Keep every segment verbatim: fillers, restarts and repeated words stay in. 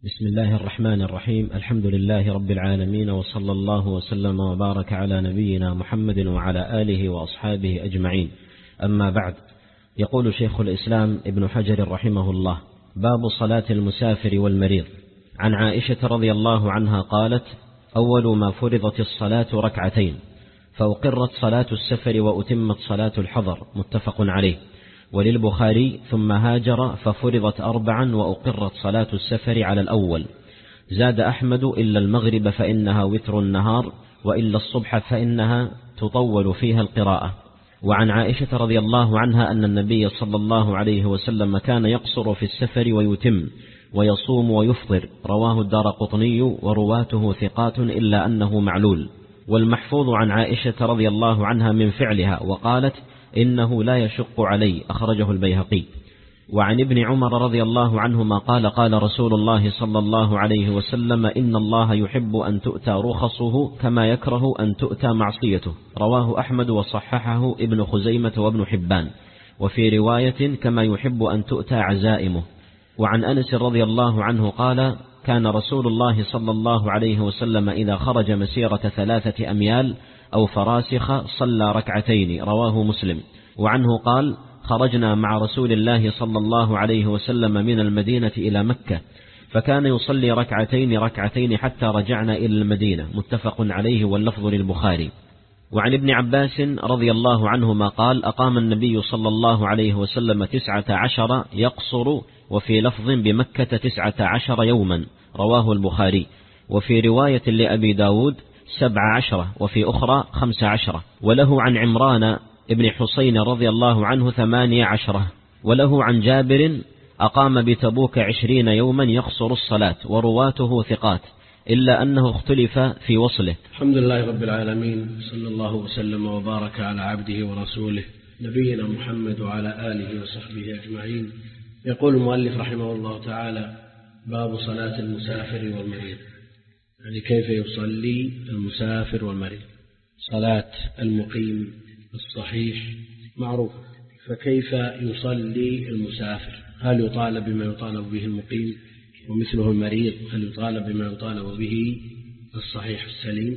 بسم الله الرحمن الرحيم. الحمد لله رب العالمين، وصلى الله وسلم وبارك على نبينا محمد وعلى آله وأصحابه أجمعين. أما بعد، يقول شيخ الإسلام ابن حجر رحمه الله: باب صلاة المسافر والمريض. عن عائشة رضي الله عنها قالت: أول ما فرضت الصلاة ركعتين، فأقرت صلاة السفر وأتمت صلاة الحضر، متفق عليه. وللبخاري: ثم هاجر ففرضت أربعا وأقرت صلاة السفر على الأول. زاد أحمد: إلا المغرب فإنها وتر النهار، وإلا الصبح فإنها تطول فيها القراءة. وعن عائشة رضي الله عنها أن النبي صلى الله عليه وسلم كان يقصر في السفر ويتم، ويصوم ويفطر. رواه الدارقطني ورواته ثقات إلا أنه معلول. والمحفوظ عن عائشة رضي الله عنها من فعلها، وقالت: إنه لا يشق علي. أخرجه البيهقي. وعن ابن عمر رضي الله عنهما قال: قال رسول الله صلى الله عليه وسلم: إن الله يحب أن تؤتى رخصه كما يكره أن تؤتى معصيته. رواه أحمد وصححه ابن خزيمة وابن حبان. وفي رواية: كما يحب أن تؤتى عزائمه. وعن أنس رضي الله عنه قال: كان رسول الله صلى الله عليه وسلم إذا خرج مسيرة ثلاثة أميال أو فراسخ صلى ركعتين. رواه مسلم. وعنه قال: خرجنا مع رسول الله صلى الله عليه وسلم من المدينة إلى مكة، فكان يصلي ركعتين ركعتين حتى رجعنا إلى المدينة. متفق عليه، واللفظ للبخاري. وعن ابن عباس رضي الله عنهما قال: أقام النبي صلى الله عليه وسلم تسعة عشر يقصر، وفي لفظ بمكة تسعة عشر يوما. رواه البخاري. وفي رواية لأبي داود سبع عشرة، وفي أخرى خمس عشرة. وله عن عمران ابن حسين رضي الله عنه ثمانية عشرة. وله عن جابر: أقام بتبوك عشرين يوما يقصر الصلاة. ورواته ثقات إلا أنه اختلف في وصله. الحمد لله رب العالمين، صلى الله وسلم وبارك على عبده ورسوله نبينا محمد وعلى آله وصحبه أجمعين. يقول المؤلف رحمه الله تعالى: باب صلاة المسافر والمريض، يعني كيف يصلي المسافر والمريض. صلاة المقيم الصحيح معروف، فكيف يصلي المسافر؟ هل يطالب بما يطالب به المقيم ومثله المريض؟ هل يطالب بما يطالب به الصحيح السليم،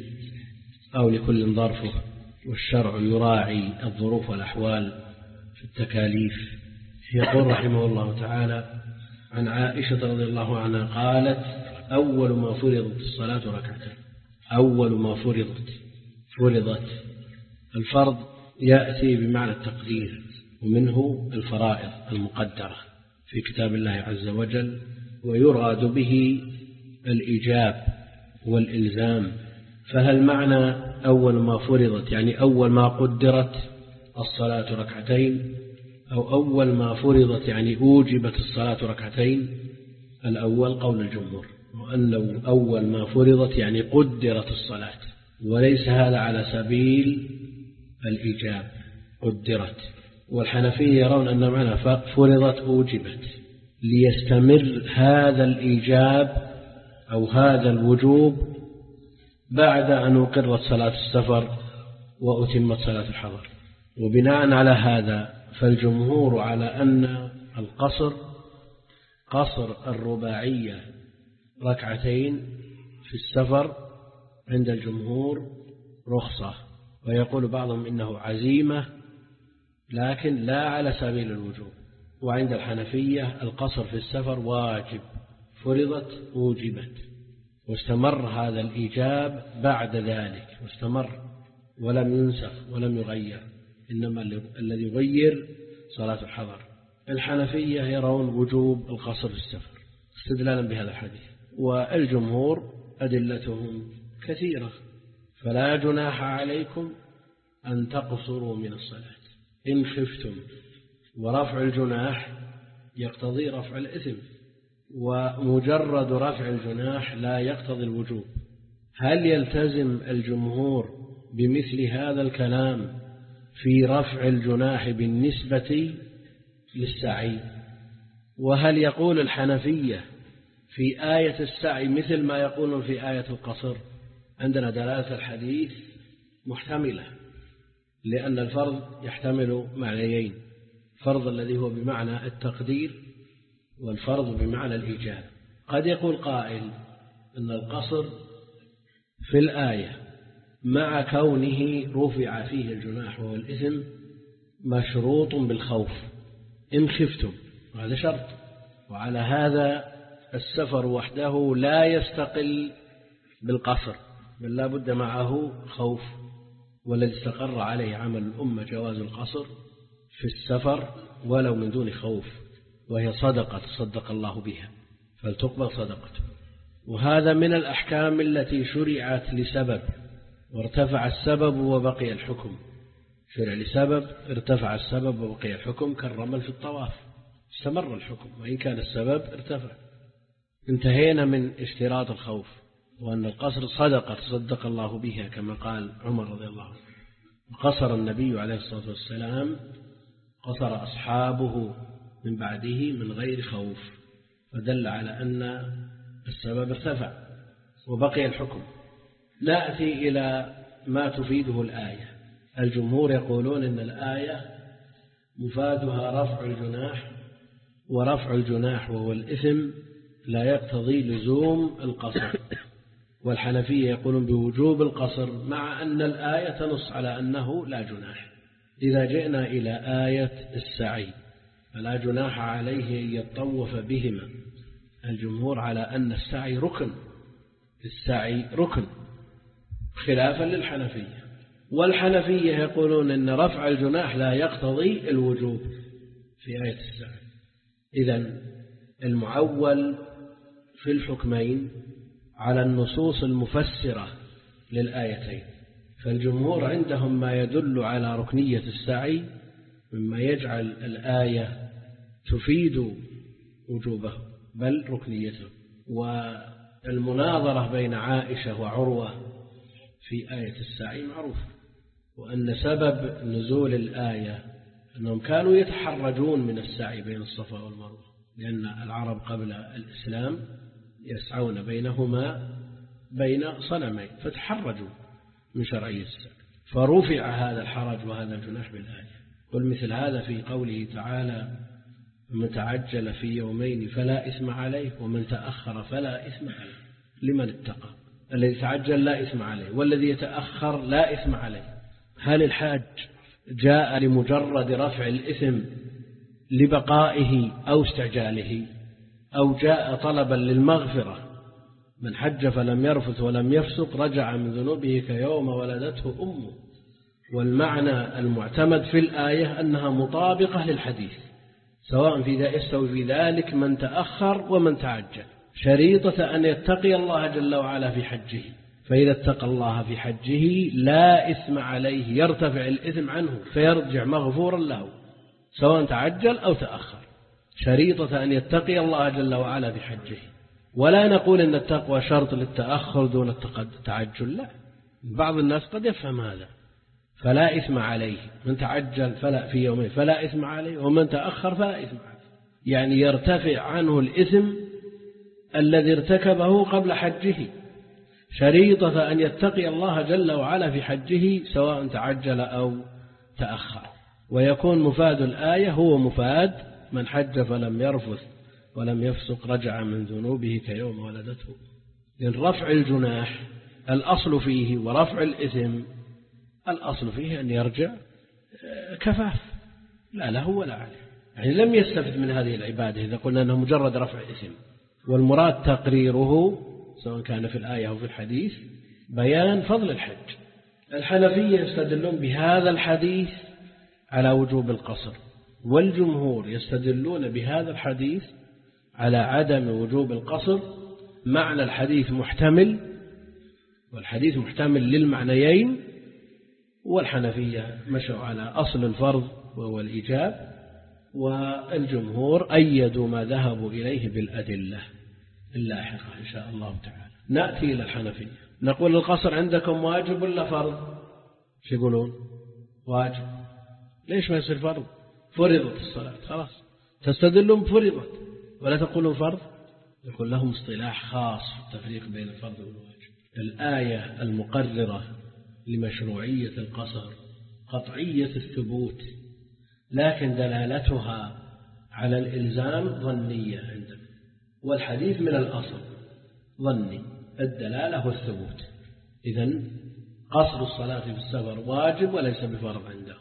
أو لكل ظرفه؟ والشرع يراعي الظروف والأحوال في التكاليف. يقول رحمه الله تعالى: عن عائشة رضي الله عنها قالت: أول ما فرضت الصلاة ركعتين. أول ما فرضت فرضت الفرض يأتي بمعنى التقدير، ومنه الفرائض المقدرة في كتاب الله عز وجل، ويراد به الإيجاب والإلزام. فهل معنى أول ما فرضت يعني أول ما قدرت الصلاة ركعتين، أو أول ما فرضت يعني أوجبت الصلاة ركعتين؟ الأول قول الجمهور، وأنه أول ما فرضت يعني قدرت الصلاة، وليس هذا على سبيل الإيجاب، قدرت. والحنفية يرون أن معنى فرضت أوجبت، ليستمر هذا الإيجاب أو هذا الوجوب بعد أن أقرت صلاة السفر وأتمت صلاة الحضر. وبناء على هذا فالجمهور على أن القصر قصر الرباعية ركعتين في السفر عند الجمهور رخصة، ويقول بعضهم إنه عزيمة لكن لا على سبيل الوجوب. وعند الحنفية القصر في السفر واجب، فرضت أوجبت، واستمر هذا الإيجاب بعد ذلك، واستمر ولم ينسخ ولم يغير، إنما الذي يغير صلاة الحضر. الحنفية يرون وجوب القصر في السفر استدلالا بهذا الحديث، والجمهور أدلتهم كثيرة. فلا جناح عليكم أن تقصروا من الصلاة إن خفتم، ورفع الجناح يقتضي رفع الإثم، ومجرد رفع الجناح لا يقتضي الوجوب. هل يلتزم الجمهور بمثل هذا الكلام في رفع الجناح بالنسبة للسعي؟ وهل يقول الحنفية في آية السعي مثل ما يقولون في آية القصر؟ عندنا دلالة الحديث محتملة، لأن الفرض يحتمل معنيين: فرض الذي هو بمعنى التقدير، والفرض بمعنى الإيجاب. قد يقول قائل أن القصر في الآية مع كونه رفع فيه الجناح وهو الإثم مشروط بالخوف إن خفتم، وهذا شرط. وعلى هذا السفر وحده لا يستقل بالقصر، بل لا بد معه خوف، والذي استقر عليه عمل الأمة جواز القصر في السفر ولو من دون خوف، وهي صدقة تصدق الله بها فلتقبل صدقته. وهذا من الأحكام التي شرعت لسبب وارتفع السبب وبقي الحكم. شرع لسبب ارتفع السبب وبقي الحكم، كالرمل في الطواف استمر الحكم وإن كان السبب ارتفع. انتهينا من اشتراط الخوف، وأن القصر صدقة تصدق الله بها كما قال عمر رضي الله عنه. قصر النبي عليه الصلاة والسلام، قصر أصحابه من بعده من غير خوف، فدل على أن السبب ارتفع وبقي الحكم. نأتي إلى ما تفيده الآية. الجمهور يقولون إن الآية مفادها رفع الجناح، ورفع الجناح وهو الإثم لا يقتضي لزوم القصر. والحنفية يقولون بوجوب القصر مع أن الآية تنص على أنه لا جناح. إذا جئنا إلى آية السعي فلا جناح عليه أن يطوف بهما. الجمهور على أن السعي ركن، السعي ركن خلافا للحنفية. والحنفية يقولون أن رفع الجناح لا يقتضي الوجوب في آية السعي. إذن المعول في الحكمين على النصوص المفسرة للآيتين. فالجمهور عندهم ما يدل على ركنية السعي مما يجعل الآية تفيد وجوبه بل ركنيته. والمناظرة بين عائشة وعروة في آية السعي معروف، وأن سبب نزول الآية أنهم كانوا يتحرجون من السعي بين الصفا والمروة، لأن العرب قبل الإسلام يسعون بينهما بين صنمين فتحرجوا من شرعية السعي، فرفع هذا الحرج وهذا الجناح بالآية. والمثل هذا في قوله تعالى من تعجل في يومين فلا إثم عليه ومن تأخر فلا إثم عليه. لمن اتقى؟ الذي تعجل لا إثم عليه، والذي يتأخر لا إثم عليه. هل الحاج جاء لمجرد رفع الإثم لبقائه أو استعجاله، أو جاء طلبا للمغفرة؟ من حج فلم يرفث ولم يفسق رجع من ذنوبه كيوم ولدته أمه. والمعنى المعتمد في الآية أنها مطابقة للحديث، سواء في ذا يستوي في ذلك من تأخر ومن تعجل، شريطة أن يتقي الله جل وعلا في حجه. فإذا اتقى الله في حجه لا إثم عليه، يرتفع الإثم عنه فيرجع مغفورا له سواء تعجل أو تأخر، شريطة أن يتقي الله جل وعلا في حجه. ولا نقول أن التقوى شرط للتأخر دون التعجل، لا. بعض الناس قد يفهم هذا. فلا إثم عليه، من تعجل فلا في يومين فلا إثم عليه، ومن تأخر فلا إثم عليه، يعني يرتفع عنه الإثم الذي ارتكبه قبل حجه، شريطة أن يتقي الله جل وعلا في حجه سواء تعجل أو تأخر. ويكون مفاد الآية هو مفاد من حج فلم يرفث ولم يفسق رجع من ذنوبه كيوم ولدته. لأن رفع الجناح الأصل فيه ورفع الإثم الأصل فيه أن يرجع كفاف، لا له ولا عليه، يعني لم يستفد من هذه العبادة إذا قلنا أنه مجرد رفع إثم. والمراد تقريره سواء كان في الآية أو في الحديث بيان فضل الحج. الحنفية يستدلون بهذا الحديث على وجوب القصر، والجمهور يستدلون بهذا الحديث على عدم وجوب القصر. معنى الحديث محتمل، والحديث محتمل للمعنيين. والحنفية مشوا على أصل الفرض وهو الإيجاب، والجمهور أيدوا ما ذهبوا إليه بالأدلة اللاحقة إن شاء الله تعالى. نأتي إلى الحنفية نقول القصر عندكم واجب ولا فرض؟ شو يقولون؟ واجب. ليش ما يصير فرض؟ فرضت الصلاة خلاص، تستدلون بفرضت ولا تقولون فرض؟ يقول لهم اصطلاح خاص في التفريق بين الفرض والواجب. الآية المقررة لمشروعية القصر قطعية الثبوت، لكن دلالتها على الإلزام ظنية عندنا، والحديث من الأصل ظني الدلالة والثبوت. إذن قصر الصلاة في السفر واجب وليس بفرض عنده.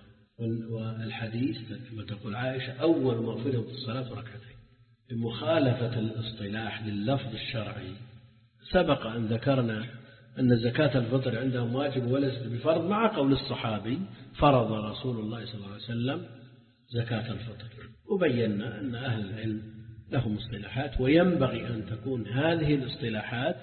والحديث كما تقول عائشة أول ما فرضت الصلاة ركعتين. بمخالفة الاصطلاح لللفظ الشرعي سبق أن ذكرنا أن زكاة الفطر عندهم واجب وليس بفرض، مع قول الصحابي فرض رسول الله صلى الله عليه وسلم زكاة الفطر. وبينا أن أهل العلم لهم اصطلاحات، وينبغي أن تكون هذه الاصطلاحات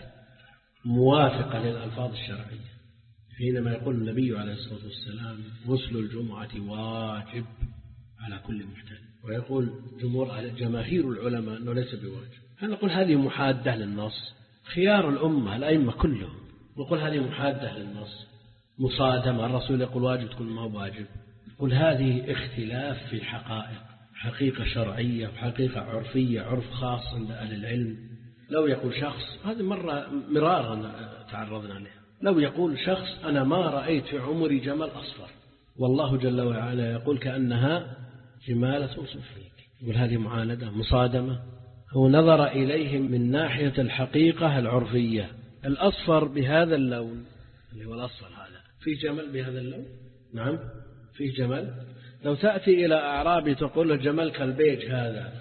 موافقة للألفاظ الشرعية. حينما يقول النبي عليه الصلاة والسلام غسل الجمعة واجب على كل محتاج، ويقول جمهور جماهير العلماء أنه ليس بواجب، هنقول هذه محادة للنص. خيار الأمة الأئمة كلهم نقول هذه محادة للنص، مصادمة. الرسول يقول واجب تقول ما هو واجب. نقول هذه اختلاف في حقائق، حقيقة شرعية وحقيقة عرفية، عرف خاص عند أهل العلم. لو يقول شخص، هذه مرة مرارا تعرضنا لها، لو يقول شخص أنا ما رأيت في عمري جمل أصفر، والله جل وعلا يقول كأنها جمالة صفريك، يقول هذه معاندة مصادمة. هو نظر إليهم من ناحية الحقيقة العرفية. الأصفر بهذا اللون اللي هو الأصفر هذا، في جمل بهذا اللون؟ نعم في جمل. لو تأتي إلى أعرابي تقول له جمل كالبيج هذا،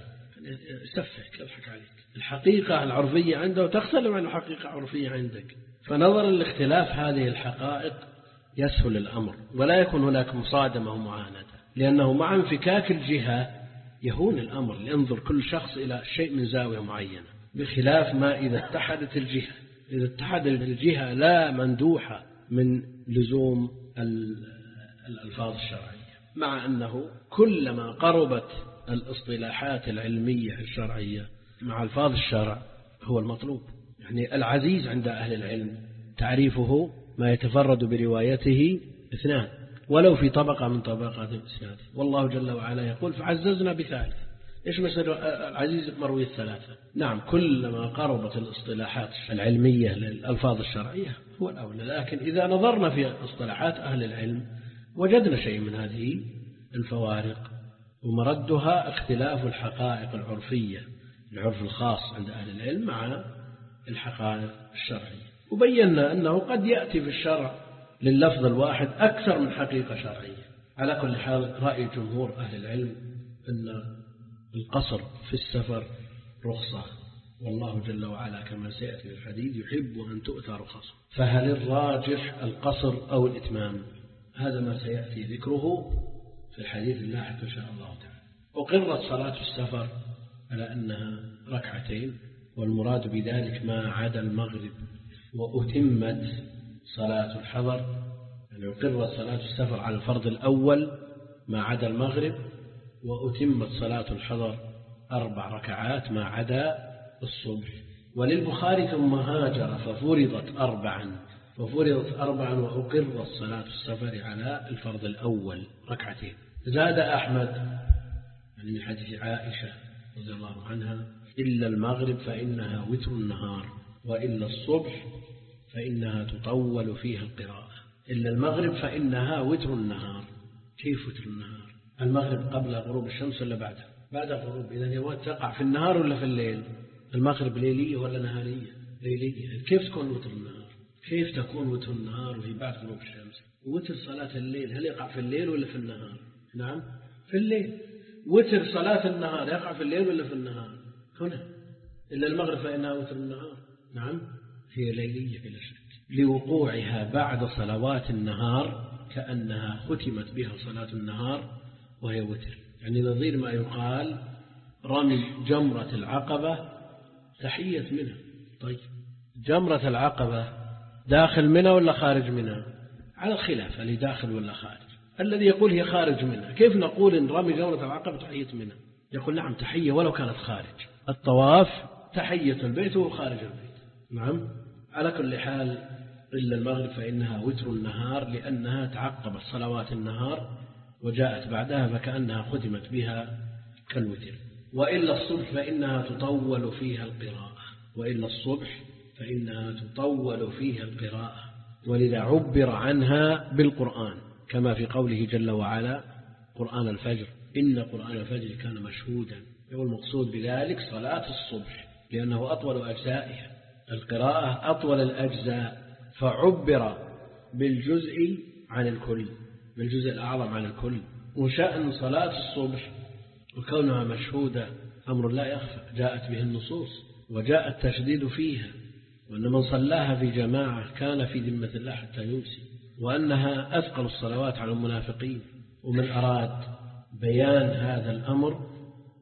يسفك يضحك عليك. الحقيقة العرفية عنده تختلف عن الحقيقة العرفية عندك، فنظرا لاختلاف هذه الحقائق يسهل الأمر، ولا يكون هناك مصادمة ومعاندة، لأنه مع انفكاك الجهة يهون الأمر، لينظر كل شخص إلى شيء من زاوية معينة، بخلاف ما إذا اتحدت الجهة. إذا اتحدت الجهة لا مندوحة من لزوم الألفاظ الشرعية، مع أنه كلما قربت الاصطلاحات العلمية الشرعية مع ألفاظ الشرع هو المطلوب. يعني العزيز عند أهل العلم تعريفه ما يتفرد بروايته اثنان ولو في طبقة من طبقات الإسناد، والله جل وعلا يقول فعززنا بثالث. إيش مثل العزيز مروي الثلاثة؟ نعم كلما قربت الاصطلاحات العلمية للألفاظ الشرعية هو الأولى، لكن إذا نظرنا في اصطلاحات أهل العلم وجدنا شيء من هذه الفوارق، ومردها اختلاف الحقائق العرفية، العرف الخاص عند أهل العلم مع الحقائق الشرعية. وبينا أنه قد يأتي في الشرع لللفظ الواحد أكثر من حقيقة شرعية. على كل حال رأي جمهور أهل العلم أن القصر في السفر رخصة، والله جل وعلا كما سيأتي في الحديث يحب أن تؤتى رخصه. فهل الراجح القصر أو الإتمام؟ هذا ما سيأتي ذكره في الحديث اللاحق إن شاء الله تعالى. أقرت صلاة السفر على أنها ركعتين، والمراد بذلك ما عدا المغرب، وأتمت صلاة الحضر، يعني أقرت صلاة السفر على الفرض الأول ما عدا المغرب، وأتمت صلاة الحضر أربع ركعات ما عدا الصبح. وللبخاري ثم هاجر ففرضت أربعا ففرضت أربعا وأقرت صلاة السفر على الفرض الأول ركعتين. زاد أحمد يعني من حديث عائشة رضي الله عنها إلا المغرب فإنها وتر النهار، وإلا الصبح فإنها تطول فيها القراءة. إلا المغرب فإنها وتر النهار. كيف وتر النهار؟ المغرب قبل غروب الشمس ولا بعدها؟ بعد غروب. إذا هي تقع في النهار ولا في الليل؟ المغرب ليلية ولا نهارية؟ ليلية. كيف تكون وتر النهار؟ كيف تكون وتر النهار وهي بعد غروب الشمس؟ وتر صلاة الليل هل يقع في الليل ولا في النهار؟ نعم في الليل. وتر صلاة النهار يقع في الليل ولا في النهار؟ هنا. إلا المغرب فإنها وتر النهار. نعم هي ليلية بلا شك، لوقوعها بعد صلوات النهار كأنها ختمت بها صلاة النهار وهي وتر. يعني نظير ما يقال رمي جمرة العقبة تحية منها. طيب جمرة العقبة داخل منها ولا خارج منها؟ على الخلاف اللي داخل ولا خارج. الذي يقول هي خارج منها، كيف نقول إن رمي جمرة العقبة تحية منها؟ يقول نعم تحية ولو كانت خارج. الطواف تحية البيت وهو خارج البيت. نعم. على كل حال إلا المغرب فإنها وتر النهار، لأنها تعقبت صلوات النهار وجاءت بعدها فكأنها ختمت بها كالوتر. وإلا الصبح فإنها تطول فيها القراءة. وإلا الصبح فإنها تطول فيها القراءة، ولذا عبر عنها بالقرآن كما في قوله جل وعلا قرآن الفجر إن قرآن الفجر كان مشهودا. والمقصود بذلك صلاة الصبح، لأنه أطول أجزائها، القراءة أطول الأجزاء، فعبر بالجزء عن الكل، بالجزء الأعظم عن الكل. وشأن صلاة الصبح وكونها مشهودة أمر لا يخفى، جاءت به النصوص وجاء التشديد فيها، وأن من صلاها في جماعة كان في ذمة الله حتى يمسي، وأنها أثقل الصلوات على المنافقين. ومن أراد بيان هذا الأمر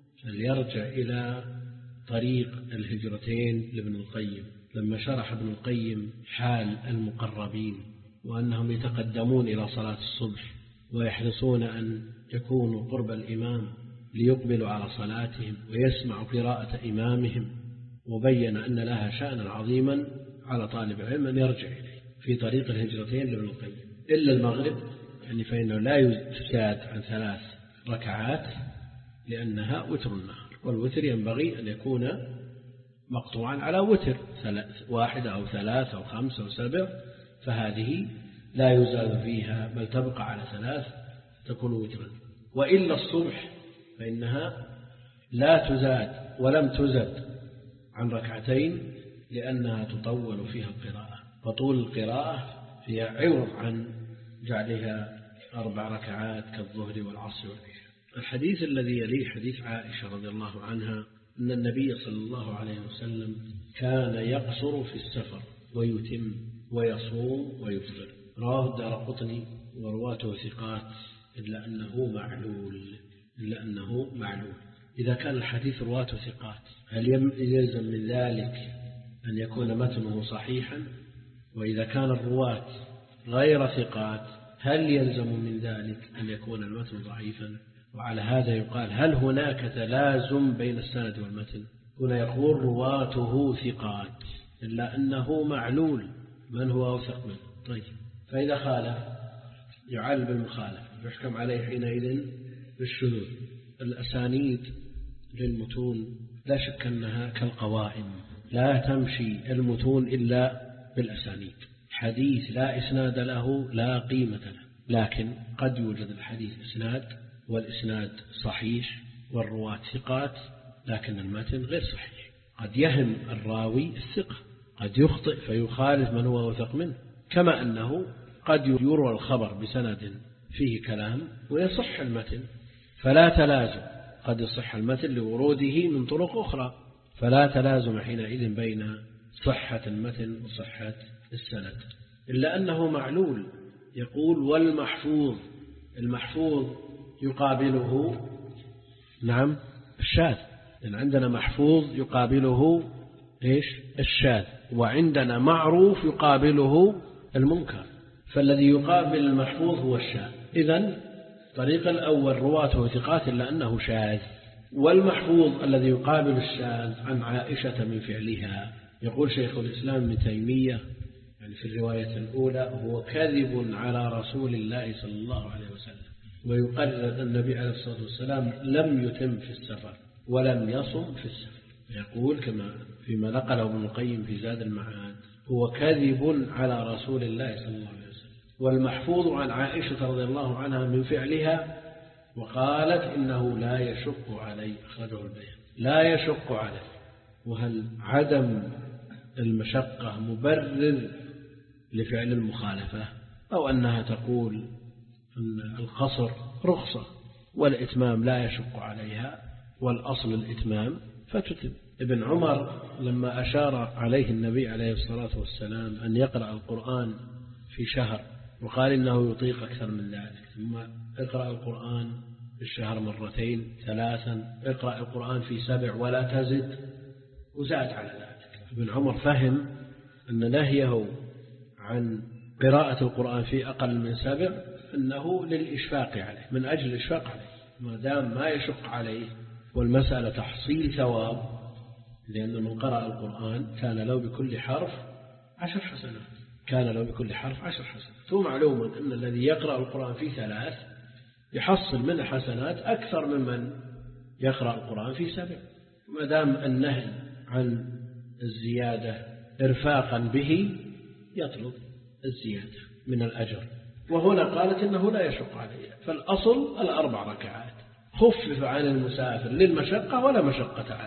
فليرجع إلى طريق الهجرتين لابن القيم، لما شرح ابن القيم حال المقربين وأنهم يتقدمون إلى صلاة الصبح ويحرصون أن يكونوا قرب الإمام ليقبلوا على صلاتهم ويسمعوا قراءة إمامهم، وبين أن لها شأنا عظيما على طالب العلم أن يرجع إليه في طريق الهجرتين لابن القيم. إلا المغرب يعني فإنه لا يزاد عن ثلاث ركعات لأنها وتر النهار، والوتر ينبغي أن يكون مقطوعا على وتر واحدة أو ثلاث أو خمس أو سبع، فهذه لا يزاد فيها بل تبقى على ثلاث تكون وترا. وإلا الصبح فإنها لا تزاد ولم تزد عن ركعتين لأنها تطول فيها القراءة، فطول القراءة فيها عوض عن جعلها أربع ركعات كالظهر والعصر والعشاء. الحديث الذي يليه حديث عائشة رضي الله عنها أن النبي صلى الله عليه وسلم كان يقصر في السفر ويتم ويصوم ويفطر، رواه الدارقطني ورواته ثقات إلا أنه معلول إلا أنه معلول. إذا كان الحديث رواته ثقات هل يلزم من ذلك أن يكون متنه صحيحا؟ وإذا كان الرواة غير ثقات هل يلزم من ذلك أن يكون المتن ضعيفا؟ وعلى هذا يقال هل هناك تلازم بين السند والمتن؟ هنا يقول رواته ثقات إلا أنه معلول، من هو أوثق منه؟ طيب، فإذا خالف يعل بالمخالف، يحكم عليه حينئذ بالشذوذ. الأسانيد للمتون لا شك أنها كالقوائم، لا تمشي المتون إلا بالأسانيد. حديث لا إسناد له لا قيمة له، لكن قد يوجد الحديث إسناد والإسناد صحيح والرواة ثقات لكن المتن غير صحيح. قد يهم الراوي الثقة، قد يخطئ فيخالف من هو أوثق منه، كما أنه قد يروى الخبر بسند فيه كلام ويصح المتن، فلا تلازم، قد يصح المتن لوروده من طرق أخرى، فلا تلازم حينئذ بين صحة المتن وصحة السند، إلا أنه معلول. يقول والمحفوظ، المحفوظ يقابله نعم الشاذ، لأن عندنا محفوظ يقابله إيش؟ الشاذ، وعندنا معروف يقابله المنكر، فالذي يقابل المحفوظ هو الشاذ. إذن الطريق الأول رواته ثقات إلا أنه شاذ، والمحفوظ الذي يقابل الشاذ عن عائشة من فعلها. يقول شيخ الإسلام ابن تيمية يعني في الرواية الأولى هو كذب على رسول الله صلى الله عليه وسلم، ويقرر أن النبي عليه الصلاة والسلام لم يتم في السفر ولم يصم في السفر. يقول كما فيما نقله ابن القيم في زاد المعاد هو كذب على رسول الله صلى الله عليه وسلم. والمحفوظ عن عائشة رضي الله عنها من فعلها وقالت إنه لا يشق علي، أخرجه البيهقي، لا يشق علي. وهل عدم المشقة مبرر لفعل المخالفة، أو أنها تقول أن القصر رخصة والإتمام لا يشق عليها والأصل الإتمام فتتم. ابن عمر لما أشار عليه النبي عليه الصلاة والسلام أن يقرأ القرآن في شهر وقال إنه يطيق أكثر من ذلك، ثم اقرأ القرآن في الشهر مرتين ثلاثا، اقرأ القرآن في سبع ولا تزد، وزاد على ذلك. ابن عمر فهم أن نهيه عن قراءة القرآن في أقل من سبع أنه للإشفاق عليه، من أجل الإشفاق عليه، ما دام ما يشق عليه والمسألة تحصيل ثواب، لأن من قرأ القرآن كان له بكل حرف عشر حسنات، كان له بكل حرف عشر حسنات. ثم معلوم أن الذي يقرأ القرآن في ثلاث يحصل من حسنات أكثر ممن يقرأ القرآن في سبع، ما دام النهي عن الزيادة إرفاقا به يطلب الزيادة من الأجر. وهنا قالت إنه لا يشق عليه، فالأصل الأربع ركعات، خفف عن المسافر للمشقة ولا مشقة عليه.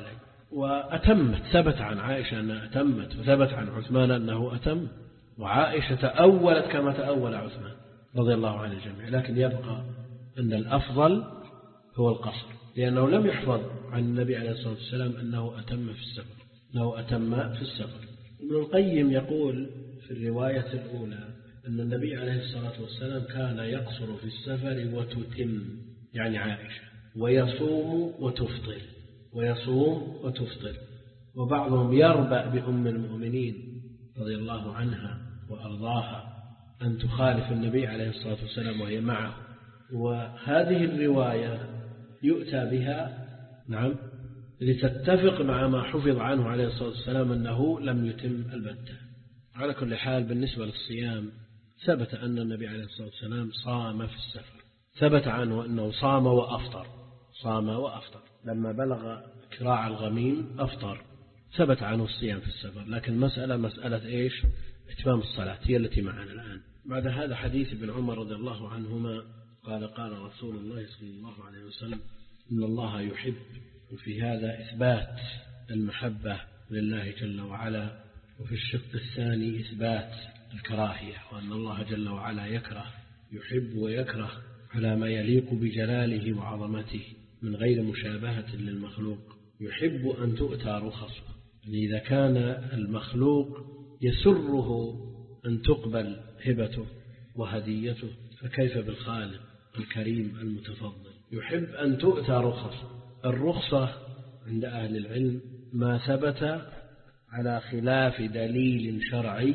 وأتمت، ثبت عن عائشة أنها أتمت، وثبت عن عثمان أنه أتم، وعائشة تأولت كما تأول عثمان رضي الله عن الجميع. لكن يبقى أن الأفضل هو القصر، لأنه لم يحفظ عن النبي عليه الصلاة والسلام أنه أتم في السفر أنه أتم في السفر. ابن القيم يقول في الرواية الأولى أن النبي عليه الصلاة والسلام كان يقصر في السفر وتتم، يعني عائشة، ويصوم وتفطر ويصوم وتفطر. وبعضهم يربأ بأم المؤمنين رضي الله عنها وأرضاها أن تخالف النبي عليه الصلاة والسلام وهي معه، وهذه الرواية يؤتى بها نعم لتتفق مع ما حفظ عنه عليه الصلاة والسلام أنه لم يتم البتة. على كل حال بالنسبة للصيام ثبت أن النبي عليه الصلاة والسلام صام في السفر، ثبت عنه أنه صام وأفطر صام وأفطر لما بلغ كراع الغميم أفطر، ثبت عنه الصيام في السفر. لكن مسألة مسألة إيش؟ إتمام الصلاة هي التي معنا الآن. بعد هذا حديث ابن عمر رضي الله عنهما قال قال رسول الله صلى الله عليه وسلم إن الله يحب، وفي هذا إثبات المحبة لله جل وعلا، وفي الشق الثاني إثبات الكراهية، وأن الله جل وعلا يكره، يحب ويكره على ما يليق بجلاله وعظمته من غير مشابهة للمخلوق. يحب أن تؤتى رخصه، يعني إذا كان المخلوق يسره أن تقبل هبته وهديته فكيف بالخالق الكريم المتفضل. يحب أن تؤتى رخصه. الرخصة عند أهل العلم ما ثبت على خلاف دليل شرعي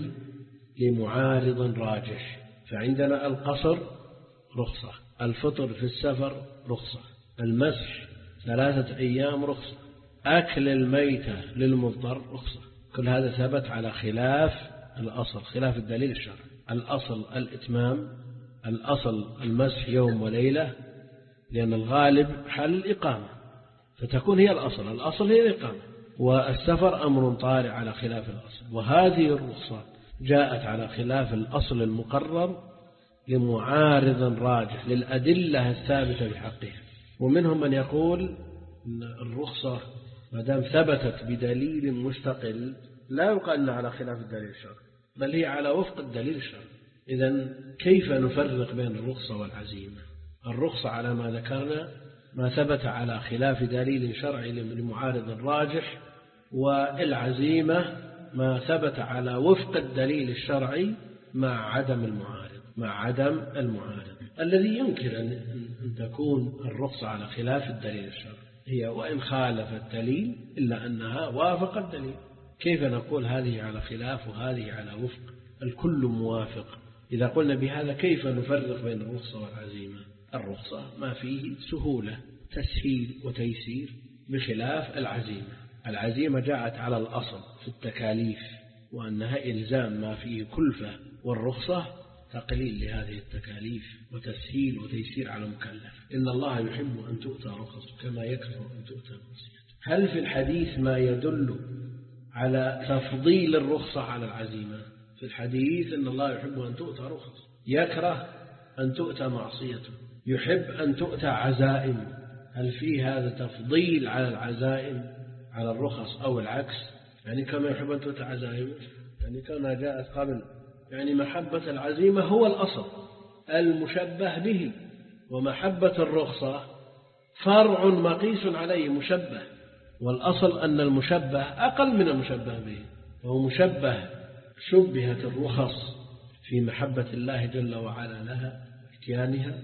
لمعارض راجح. فعندنا القصر رخصة، الفطر في السفر رخصة، المسح ثلاثة أيام رخصة، أكل الميتة للمضطر رخصة. كل هذا ثبت على خلاف الأصل، خلاف الدليل الشرعي. الأصل الإتمام، الأصل المسح يوم وليلة، لأن الغالب حل الإقامة فتكون هي الأصل، الأصل هي الإقامة. والسفر أمر طارئ على خلاف الأصل. وهذه الرخصة جاءت على خلاف الأصل المقرر لمعارض راجح للأدلة الثابتة بحقها. ومنهم من يقول إن الرخصة ما دام ثبتت بدليل مستقل لا يقال أنها على خلاف الدليل الشرعي، بل هي على وفق الدليل الشرعي. إذن كيف نفرق بين الرخصة والعزيمة؟ الرخصة على ما ذكرنا ما ثبت على خلاف دليل شرعي لمعارض راجح، والعزيمة ما ثبت على وفق الدليل الشرعي مع عدم المعارض مع عدم المعارض. الذي ينكر أن تكون الرخصة على خلاف الدليل الشرعي هي وإن خالف الدليل إلا أنها وافق الدليل. كيف نقول هذه على خلاف وهذه على وفق؟ الكل موافق. إذا قلنا بهذا كيف نفرق بين الرخصة والعزيمة؟ الرخصة ما فيه سهولة، تسهيل وتيسير، بخلاف العزيمة. العزيمة جاءت على الأصل في التكاليف وأنها إلزام ما فيه كلفة، والرخصة تقليل لهذه التكاليف وتسهيل وتيسير على مكلف. إن الله يحب أن تؤتى رخص كما يكره أن تؤتى نصيحة. هل في الحديث ما يدل على تفضيل الرخصة على العزيمة؟ في الحديث إن الله يحب أن تؤتى رخص، يكره أن تؤتى معصيته، يحب أن تؤتى عزائم. هل في هذا تفضيل على العزائم على الرخص أو العكس؟ يعني كما يحب أن تؤتى عزائم، يعني كما جاءت قبل، يعني محبة العزيمة هو الأصل المشبه به، ومحبة الرخصة فرع مقيس عليه مشبه، والأصل أن المشبه أقل من المشبه به. وهو مشبه شبهت الرخص في محبة الله جل وعلا لها اتيانها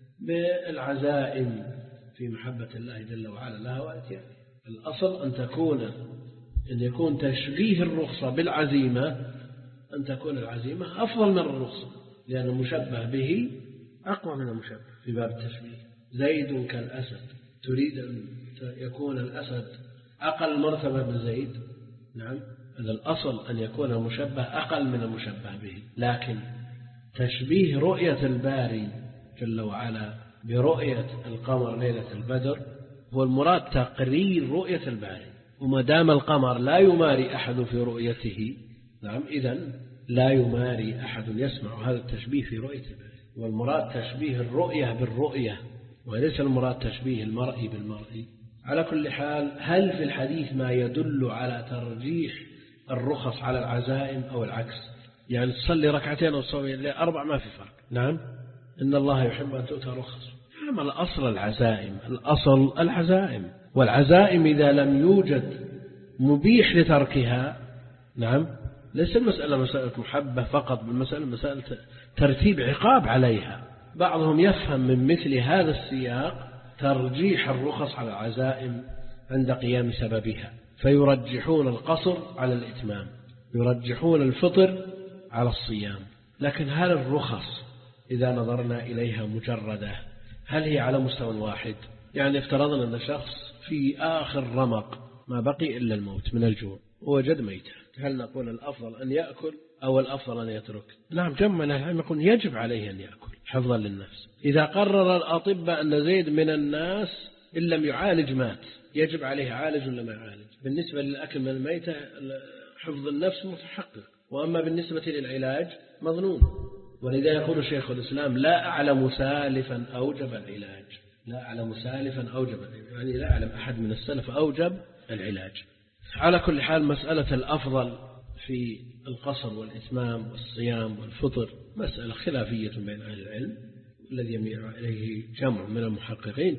بالعزائم في محبة الله جل وعلا لها واتيانها. الأصل أن تكون أن يكون تشبيه الرخصة بالعزيمة، أن تكون العزيمة أفضل من الرخصة، لأن المشبه به أقوى من المشبه في باب التشبيه. زيد كالأسد، تريد أن يكون الأسد أقل مرتبة من زيد؟ نعم، هذا الأصل أن يكون المشبه أقل من المشبه به. لكن تشبيه رؤية الباري جل وعلا برؤية القمر ليلة البدر هو المراد تقرير رؤية الباري، وما دام القمر لا يماري أحد في رؤيته، نعم، إذن لا يماري أحد يسمع هذا التشبيه في رؤية الباري. والمراد تشبيه الرؤية بالرؤية، وليس المراد تشبيه المرء بالمرء. على كل حال، هل في الحديث ما يدل على ترجيح الرخص على العزائم أو العكس؟ يعني تصلي ركعتين أو تصلي أربع ما في فرق. نعم، إن الله يحب أن تؤتى رخص. نعم، الأصل العزائم، الأصل العزائم، والعزائم إذا لم يوجد مبيح لتركها، نعم، ليس المسألة مسألة محبة فقط، بالمسألة مسألة ترتيب عقاب عليها. بعضهم يفهم من مثل هذا السياق ترجيح الرخص على العزائم عند قيام سببها، فيرجحون القصر على الإتمام، يرجحون الفطر على الصيام. لكن هل الرخص إذا نظرنا إليها مجردة هل هي على مستوى واحد؟ يعني افترضنا أن شخص في آخر رمق ما بقي إلا الموت من الجوع ووجد ميتا، هل نقول الأفضل أن يأكل أو الأفضل أن يترك؟ نعم، جمع من العلم يقول يجب عليه أن يأكل حفظا للنفس. إذا قرر الأطباء أن زيد من الناس إن لم يعالج مات، يجب عليه عالج ولا ما يعالج؟ بالنسبة للأكل من الميتة حفظ النفس متحقق، وأما بالنسبة للعلاج مظنون. ولذا يقول شيخ الإسلام لا أعلم سالفا أوجب العلاج، لا أعلم سالفا أوجب العلاج، يعني لا أعلم أحد من السلف أوجب العلاج. على كل حال، مسألة الأفضل في القصر والإتمام والصيام والفطر مسألة خلافية بين أهل العلم، الذي يميل إليه جمع من المحققين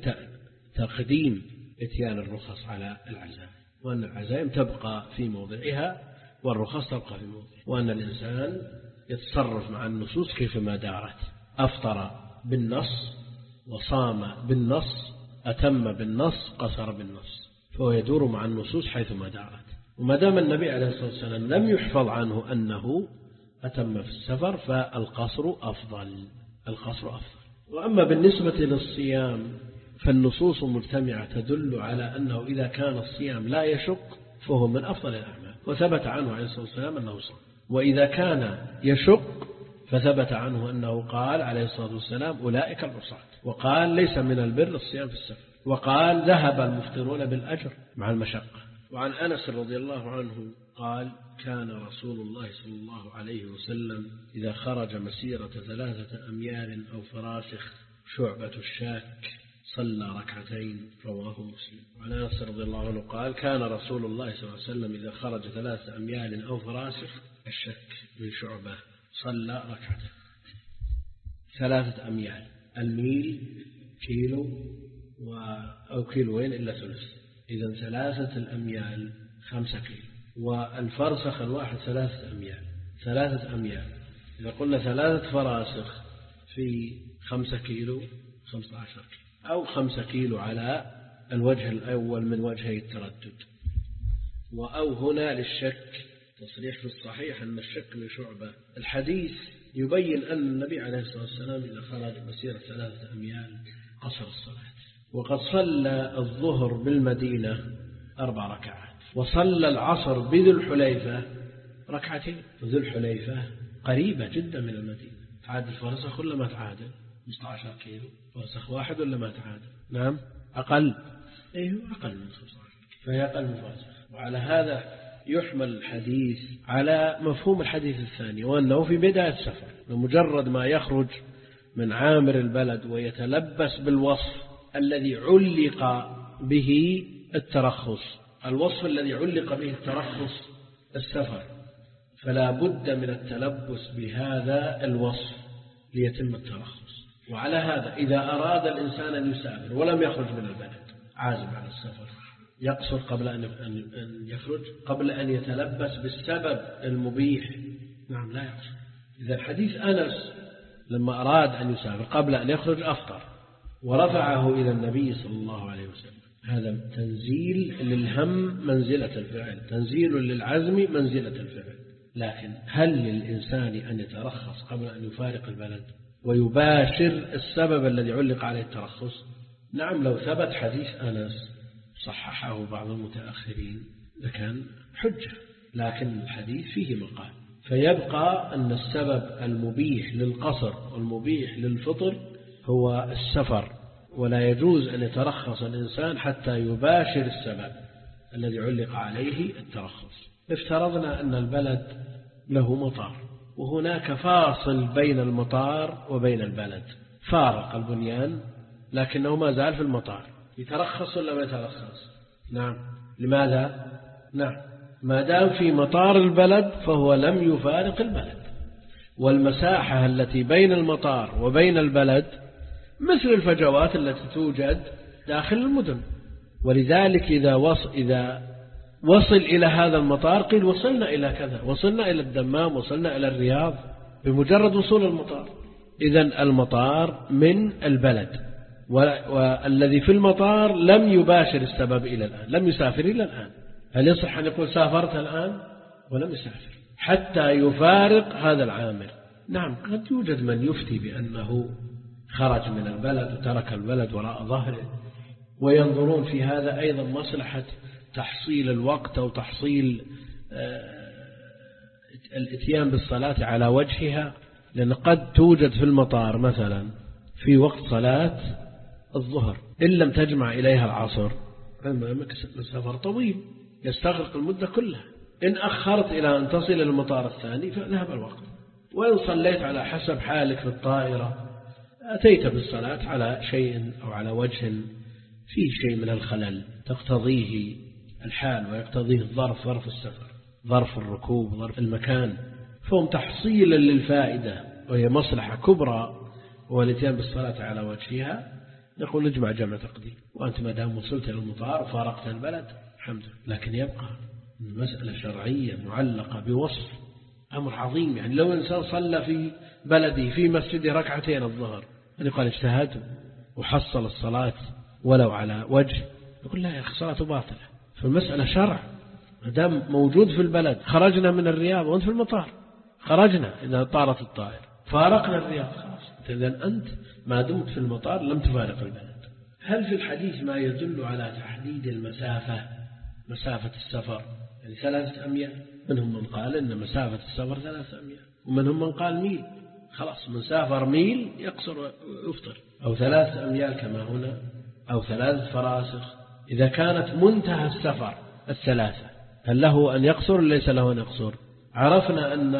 تقديم إتيان الرخص على العزائم، وأن العزائم تبقى في موضعها والرخص تبقى في موضعها، وأن الإنسان يتصرف مع النصوص كيفما دارت. أفطر بالنص وصام بالنص، أتم بالنص، قصر بالنص، فهو يدور مع النصوص حيثما دارت. وما دام النبي عليه الصلاة والسلام لم يحفظ عنه أنه أتم في السفر فالقصر أفضل، القصر أفضل. وأما بالنسبة للصيام فالنصوص مجتمعة تدل على أنه إذا كان الصيام لا يشق فهو من أفضل الأعمال، وثبت عنه عليه الصلاة والسلام أنه صام. وإذا كان يشق فثبت عنه أنه قال عليه الصلاة والسلام أولئك العصاة، وقال ليس من البر الصيام في السفر، وقال ذهب المفطرون بالأجر مع المشقة. وعن أنس رضي الله عنه قال كان رسول الله صلى الله عليه وسلم إذا خرج مسيرة ثلاثة أميال أو فراسخ شعبة الشاك صلى ركعتين، رواه مسلم. وعن أنس رضي الله عنه قال كان رسول الله صلى الله عليه وسلم إذا خرج ثلاثة أميال أو فراسخ الشك من شعبة صلى ركعتين. ثلاثة أميال، الميل كيلو و أو كيلوين إلا ثلث، إذن ثلاثة الأميال خمسة كيلو، والفرسخ الواحد ثلاثة أميال، ثلاثة أميال إذا قلنا ثلاثة فراسخ في خمسة كيلو خمسة عشر كيلو، أو خمسة كيلو على الوجه الأول من وجهي التردد. وأو هنا للشك تصريح في الصحيح أن الشك من شعبة. الحديث يبين أن النبي عليه الصلاة والسلام إذا خرج مسيرة ثلاثة أميال قصر الصلاة، وقد صلى الظهر بالمدينة أربع ركعات، وصلى العصر بذي الحليفة ركعتين، وذي الحليفة قريبة جدا من المدينة، تعادل الفرسخ ولا ما تعادل؟ خمسة عشر كيلو، فرسخ واحد ولا ما تعادل؟ نعم أقل، أيه أقل من خمسة عشر كيلو، فهي أقل من فرسخ. وعلى هذا يحمل الحديث على مفهوم الحديث الثاني، وأنه في بداية السفر، بمجرد ما يخرج من عامر البلد ويتلبس بالوصف الذي علق به الترخص، الوصف الذي علق به الترخص السفر، فلا بد من التلبس بهذا الوصف ليتم الترخص. وعلى هذا إذا أراد الإنسان أن يسافر ولم يخرج من البلد، عازم على السفر، يقصر قبل أن يخرج، قبل أن يتلبس بالسبب المبيح، نعم لا يقصر. إذا الحديث أنس لما أراد أن يسافر قبل أن يخرج أفطر ورفعه إلى النبي صلى الله عليه وسلم، هذا تنزيل للهم منزلة الفعل، تنزيل للعزم منزلة الفعل. لكن هل للإنسان أن يترخص قبل أن يفارق البلد ويباشر السبب الذي علق عليه الترخص؟ نعم، لو ثبت حديث أنس صححه بعض المتأخرين لكان حجة، لكن الحديث فيه مقال، فيبقى أن السبب المبيح للقصر والمبيح للفطر هو السفر، ولا يجوز أن يترخص الإنسان حتى يباشر السبب الذي علق عليه الترخص. افترضنا أن البلد له مطار، وهناك فاصل بين المطار وبين البلد، فارق البنيان لكنه ما زال في المطار، يترخص ولا ما يترخص؟ نعم. لماذا؟ نعم، ما دام في مطار البلد فهو لم يفارق البلد، والمساحة التي بين المطار وبين البلد مثل الفجوات التي توجد داخل المدن. ولذلك إذا وصل, إذا وصل إلى هذا المطار قيل وصلنا إلى كذا، وصلنا إلى الدمام، وصلنا إلى الرياض بمجرد وصول المطار. إذن المطار من البلد، والذي في المطار لم يباشر السبب إلى الآن، لم يسافر إلى الآن. هل يصح أن يقول سافرت الآن ولم يسافر حتى يفارق هذا العامل؟ نعم، قد يوجد من يفتي بأنه خرج من البلد وترك البلد وراء ظهره، وينظرون في هذا أيضا مصلحة تحصيل الوقت أو تحصيل الاتيان بالصلاة على وجهها، لأن قد توجد في المطار مثلا في وقت صلاة الظهر إن لم تجمع إليها العصر أمامك سفر طويل يستغرق المدة كلها. إن أخرت إلى أن تصل إلى المطار الثاني فذهب الوقت. وإن صليت على حسب حالك في الطائرة أتيت بالصلاة على شيء أو على وجه فيه شيء من الخلل تقتضيه الحال ويقتضيه الظرف، ظرف السفر، ظرف الركوب، ظرف المكان، فهم تحصيلا للفائدة وهي مصلحة كبرى والاتيان بالصلاة على وجهها، نقول نجمع جمع تقديم. وأنت ما دام وصلت إلى المطار وفارقت البلد الحمد لله. لكن يبقى مسألة شرعية معلقة بوصف، أمر عظيم. يعني لو إنسان صلى في بلده في مسجده ركعتين الظهر يعني قال اجتهد وحصل الصلاة ولو على وجه، يقول لا يا أخي صلاته باطلة. فالمسألة شرع، ما دام موجود في البلد. خرجنا من الرياض وأنت في المطار، خرجنا إذا طارت الطائر، فارقنا الرياض خلاص. إذن أنت ما دمت في المطار لم تفارق البلد. هل في الحديث ما يدل على تحديد المسافة، مسافة السفر يعني ثلاثة أميال؟ منهم من قال إن مسافة السفر ثلاثة أميال، ومنهم من قال ميل، خلاص من سافر ميل يقصر ويفطر، أو ثلاثة أميال كما هنا، أو ثلاثة فراسخ. إذا كانت منتهى السفر الثلاثة هل له أن يقصر ليس له أن يقصر؟ عرفنا أن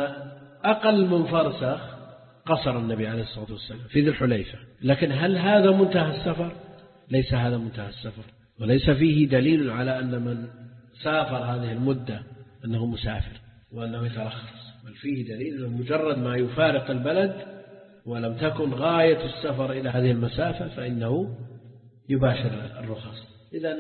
أقل من فرسخ قصر النبي عليه الصلاة والسلام في ذي الحليفة، لكن هل هذا منتهى السفر؟ ليس هذا منتهى السفر، وليس فيه دليل على أن من سافر هذه المدة أنه مسافر وأنه يترخص، بل فيه دليل أنه مجرد ما يفارق البلد ولم تكن غاية السفر إلى هذه المسافة فإنه يباشر الرخص. إذن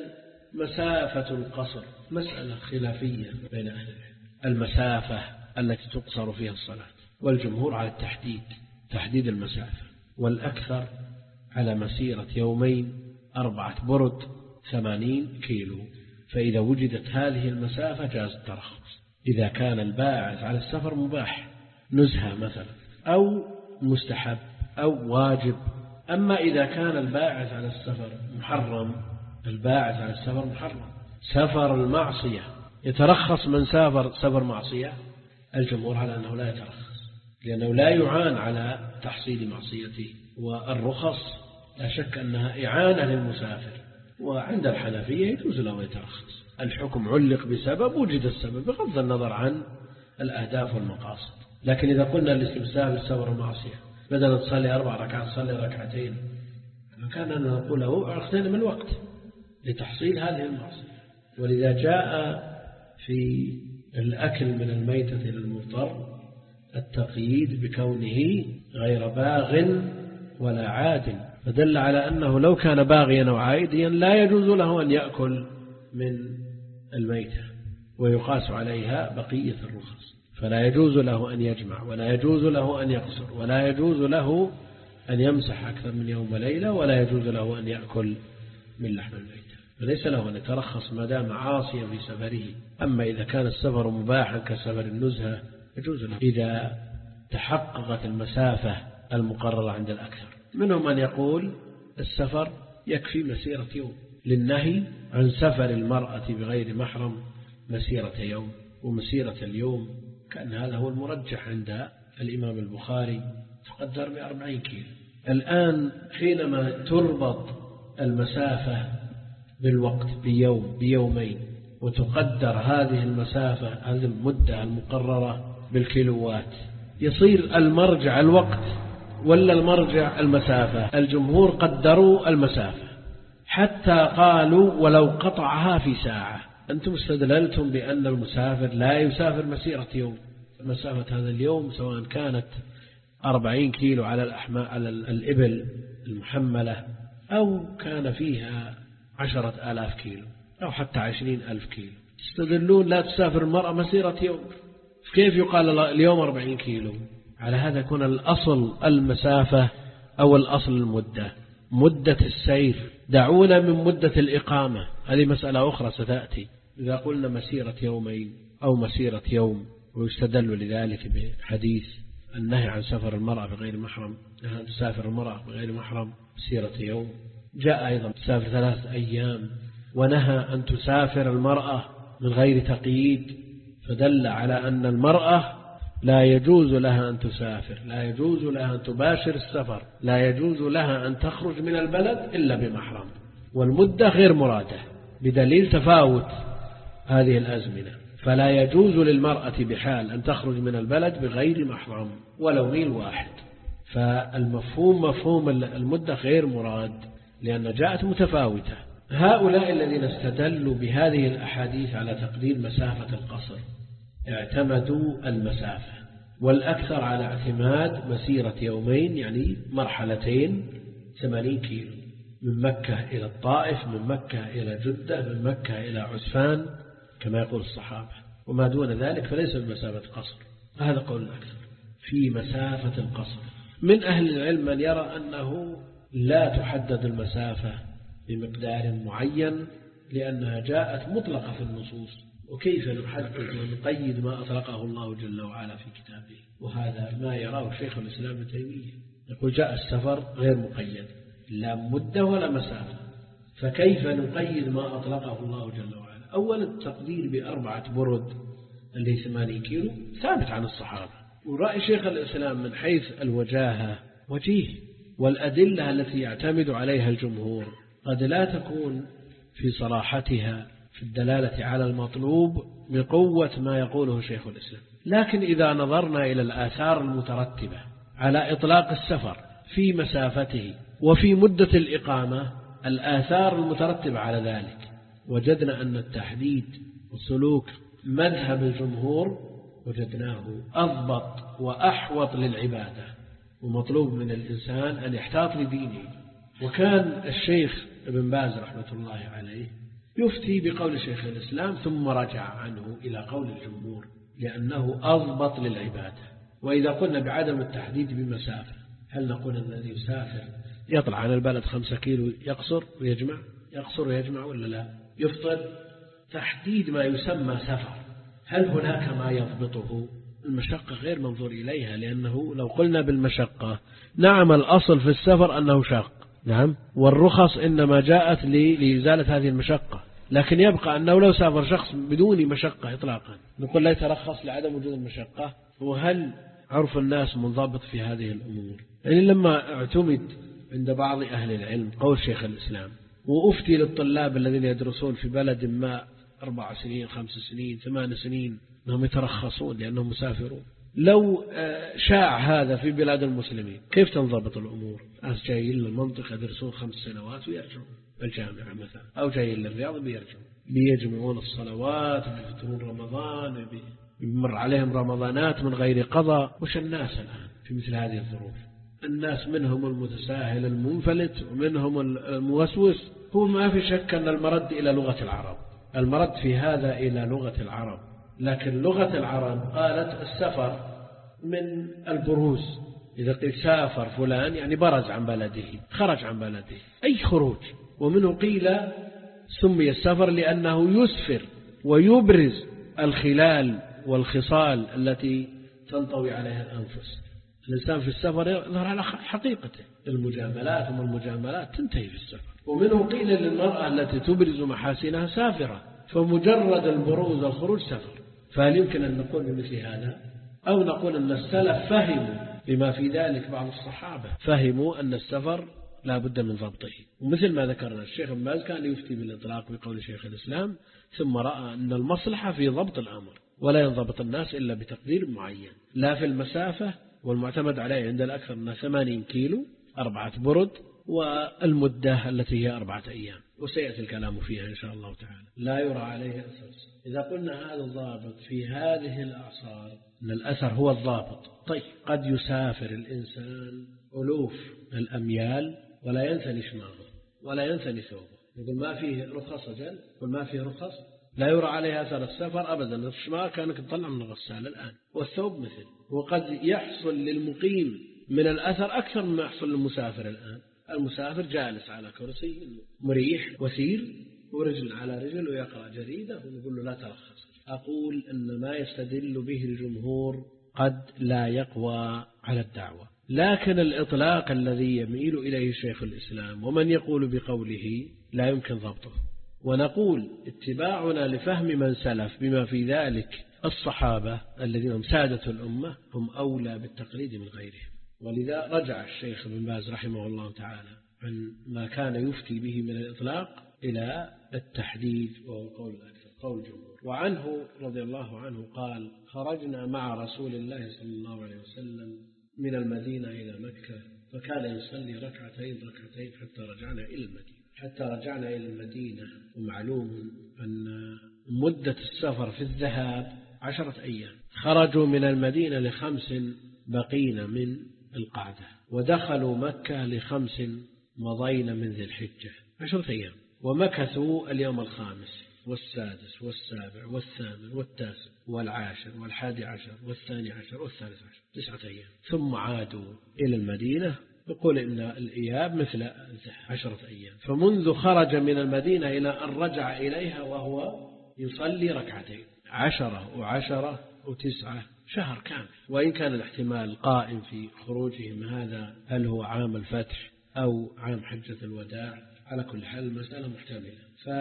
مسافة القصر مسألة خلافية بين أهل العلم، المسافة التي تقصر فيها الصلاة، والجمهور على التحديد، تحديد المسافة، والأكثر على مسيرة يومين أربعة برد ثمانين كيلو. فإذا وجدت هذه المسافة جاز الترخص إذا كان الباعث على السفر مباح، نزهة مثلا أو مستحب أو واجب. أما إذا كان الباعث على السفر محرم، الباعث على السفر محرم، سفر المعصية، يترخص من سافر سفر معصية؟ الجمهور على أنه لا يترخص، لأنه لا يعان على تحصيل معصيته، والرخص لا شك أنها إعانة للمسافر. وعند الحنفية يجوز له يترخص، الحكم علق بسبب، وجد السبب بغض النظر عن الأهداف والمقاصد. لكن إذا قلنا الاستمساك بالسفر المعصية بدل تصلي أربع ركعات تصلي ركعتين، كان أن نقول له أخذنا من الوقت لتحصيل هذه المعصية. ولذا جاء في الأكل من الميتة للمضطر التقييد بكونه غير باغ ولا عاد، فدل على أنه لو كان باغيا أو عائديا لا يجوز له أن يأكل من الميتة، ويقاس عليها بقية الرخص. فلا يجوز له أن يجمع، ولا يجوز له أن يقصر، ولا يجوز له أن يمسح أكثر من يوم وليلة، ولا يجوز له أن يأكل من لحم الميتة. فليس له أن يترخص ما دام عاصيا في سفره. أما إذا كان السفر مباحا كسفر النزهة يجوز له إذا تحققت المسافة المقررة عند الأكثر. منهم من يقول السفر يكفي مسيرة يوم، للنهي عن سفر المرأة بغير محرم مسيرة يوم، ومسيرة اليوم كان هذا هو المرجح عند الإمام البخاري، تقدر بأربعين كيلو. الآن حينما تربط المسافة بالوقت بيوم بيومين، وتقدر هذه المسافة هذه المدة المقررة بالكيلوات، يصير المرجع الوقت ولا المرجع المسافة؟ الجمهور قدروا المسافة حتى قالوا ولو قطعها في ساعة. أنتم استدللتم بأن المسافر لا يسافر مسيرة يوم. مسافة هذا اليوم سواء كانت أربعين كيلو على الأحماء على الإبل المحملة أو كان فيها عشرة آلاف كيلو أو حتى عشرين ألف كيلو، تستدلون لا تسافر المرأة مسيرة يوم. كيف يقال اليوم أربعين كيلو؟ على هذا يكون الأصل المسافة أو الأصل المدة، مدة السير. دعونا من مدة الإقامة، هذه مسألة أخرى ستأتي. إذا قلنا مسيرة يومين أو مسيرة يوم، ويستدل لذلك بحديث النهي عن سفر المرأة بغير محرم، نهى أن تسافر المرأة بغير محرم مسيرة يوم. جاء أيضا تسافر ثلاث أيام، ونهى أن تسافر المرأة من غير تقييد، فدل على أن المرأة لا يجوز لها أن تسافر، لا يجوز لها أن تباشر السفر، لا يجوز لها أن تخرج من البلد إلا بمحرم. والمدة غير مرادة بدليل تفاوت هذه الأزمنة، فلا يجوز للمرأة بحال أن تخرج من البلد بغير محرم ولو ميل واحد. فالمفهوم مفهوم المدة غير مراد لأن جاءت متفاوتة. هؤلاء الذين استدلوا بهذه الأحاديث على تقدير مسافة القصر اعتمدوا المسافة، والأكثر على اعتماد مسيرة يومين، يعني مرحلتين ثمانين كيلو، من مكة إلى الطائف، من مكة إلى جدة، من مكة إلى عسفان كما يقول الصحابة، وما دون ذلك فليس بمسافة قصر. هذا قول الأكثر في مسافة القصر. من أهل العلم من يرى أنه لا تحدد المسافة بمقدار معين لأنها جاءت مطلقة في النصوص، وكيف نحدد ونقيد ما أطلقه الله جل وعلا في كتابه؟ وهذا ما يراه شيخ الإسلام ابن تيمية، يقول جاء السفر غير مقيد لا مدة ولا مسافة، فكيف نقيد ما أطلقه الله جل وعلا؟ أولا التقدير بأربعة برد اللي ثمانين كيلو ثابت عن الصحابة، ورأي شيخ الإسلام من حيث الوجاهة وجيه، والأدلة التي يعتمد عليها الجمهور قد لا تكون في صراحتها في الدلالة على المطلوب بقوة ما يقوله شيخ الإسلام. لكن إذا نظرنا إلى الآثار المترتبة على إطلاق السفر في مسافته وفي مدة الإقامة، الآثار المترتبة على ذلك، وجدنا أن التحديد وسلوك مذهب الجمهور وجدناه أضبط وأحوط للعبادة، ومطلوب من الإنسان أن يحتاط لدينه. وكان الشيخ ابن باز رحمة الله عليه يفتي بقول شيخ الإسلام ثم رجع عنه إلى قول الجمهور لأنه أضبط للعبادة. وإذا قلنا بعدم التحديد بمسافة، هل نقول أن الذي يسافر يطلع عن البلد خمسة كيلو يقصر ويجمع يقصر ويجمع ولا لا يفطر؟ تحديد ما يسمى سفر، هل هناك ما يضبطه؟ المشقة غير منظور إليها، لأنه لو قلنا بالمشقة نعم الأصل في السفر أنه شاق، نعم، والرخص إنما جاءت لإزالة هذه المشقة، لكن يبقى أنه لو سافر شخص بدون مشقة إطلاقا نقول لا يترخص لعدم وجود المشقة. وهل عرف الناس منضبط في هذه الأمور؟ يعني لما اعتمد عند بعض أهل العلم قول شيخ الإسلام وأفتي للطلاب الذين يدرسون في بلد ما أربع سنين خمس سنين ثمان سنين أنهم يترخصون لأنهم مسافرون، لو شاع هذا في بلاد المسلمين كيف تنضبط الأمور؟ ناس جايين للمنطقة يدرسون خمس سنوات ويرجعون الجامعة مثلا، أو جايين للرياض بيرجعون، بيجمعون الصلوات، بيفترون رمضان، بيمر عليهم رمضانات من غير قضاء. وش الناس الآن في مثل هذه الظروف؟ الناس منهم المتساهل المنفلت ومنهم الموسوس. هو ما في شك أن المرد إلى لغة العرب، المرد في هذا إلى لغة العرب، لكن لغة العرب قالت السفر من البروز، إذا قيل سافر فلان يعني برز عن بلده، خرج عن بلده، أي خروج. ومنه قيل سمي السفر لأنه يسفر ويبرز الخلال والخصال التي تنطوي عليها الأنفس. الإنسان في السفر يظهر على حقيقته، المجاملات وما المجاملات تنتهي في السفر. ومنه قيل للمرأة التي تبرز محاسنها سافرة، فمجرد البروز الخروج سفر. فهل يمكن أن نقول بمثل هذا؟ أو نقول أن السلف فهموا بما في ذلك بعض الصحابة فهموا أن السفر لا بد من ضبطه. ومثل ما ذكرنا الشيخ ابن باز كان يفتي بالإطلاق بقول شيخ الإسلام، ثم رأى أن المصلحة في ضبط الأمر، ولا ينضبط الناس إلا بتقدير معين، لا في المسافة، والمعتمد عليه عند الأكثر أنها ثمانين كيلو أربعة برد والمدة التي هي أربعة أيام، وسيأتي الكلام فيها إن شاء الله تعالى. لا يرى عليه أثر. إذا قلنا هذا الضابط في هذه الأعصار أن الأثر هو الضابط. طيب قد يسافر الإنسان ألوف الأميال ولا ينثني شماغه ولا ينثني ثوبه، يقول ما فيه رخص، أجل يقول ما فيه رخص، لا يرى عليه أثر السفر أبدا. الشماغ كانك تطلع من الغسالة الآن، والثوب مثل. وقد يحصل للمقيم من الأثر أكثر مما يحصل للمسافر الآن. المسافر جالس على كرسي مريح وسير ورجل على رجل ويقرأ جريدة ونقول له لا ترخص. أقول أن ما يستدل به الجمهور قد لا يقوى على الدعوة، لكن الإطلاق الذي يميل إليه شيخ الإسلام ومن يقول بقوله لا يمكن ضبطه. ونقول اتباعنا لفهم من سلف بما في ذلك الصحابة الذين هم سادة الأمة هم أولى بالتقليد من غيرهم. ولذا رجع الشيخ ابن باز رحمه الله تعالى عن ما كان يفتي به من الإطلاق إلى التحديد، وهو قول الأكثر قول الجمهور. وعنه رضي الله عنه قال: خرجنا مع رسول الله صلى الله عليه وسلم من المدينة إلى مكة فكان يصلي ركعتين ركعتين حتى رجعنا إلى المدينة حتى رجعنا إلى المدينة. ومعلوم أن مدة السفر في الذهاب عشرة أيام. خرجوا من المدينة لخمس بقين من القعدة، ودخلوا مكة لخمس مضين من ذي الحجة عشرة أيام، ومكثوا اليوم الخامس والسادس والسابع والثامن والتاسع والعاشر والحادي عشر والثاني عشر والثالث عشر، تسعة أيام. ثم عادوا إلى المدينة. يقول إن الإياب مثل عشرة أيام. فمنذ خرج من المدينة إلى أن رجع إليها وهو يصلي ركعتين، عشرة وعشرة وتسعة، شهر كامل. وإن كان الاحتمال قائم في خروجهم هذا هل هو عام الفتح أو عام حجة الوداع، على كل حال المسألة محتملة.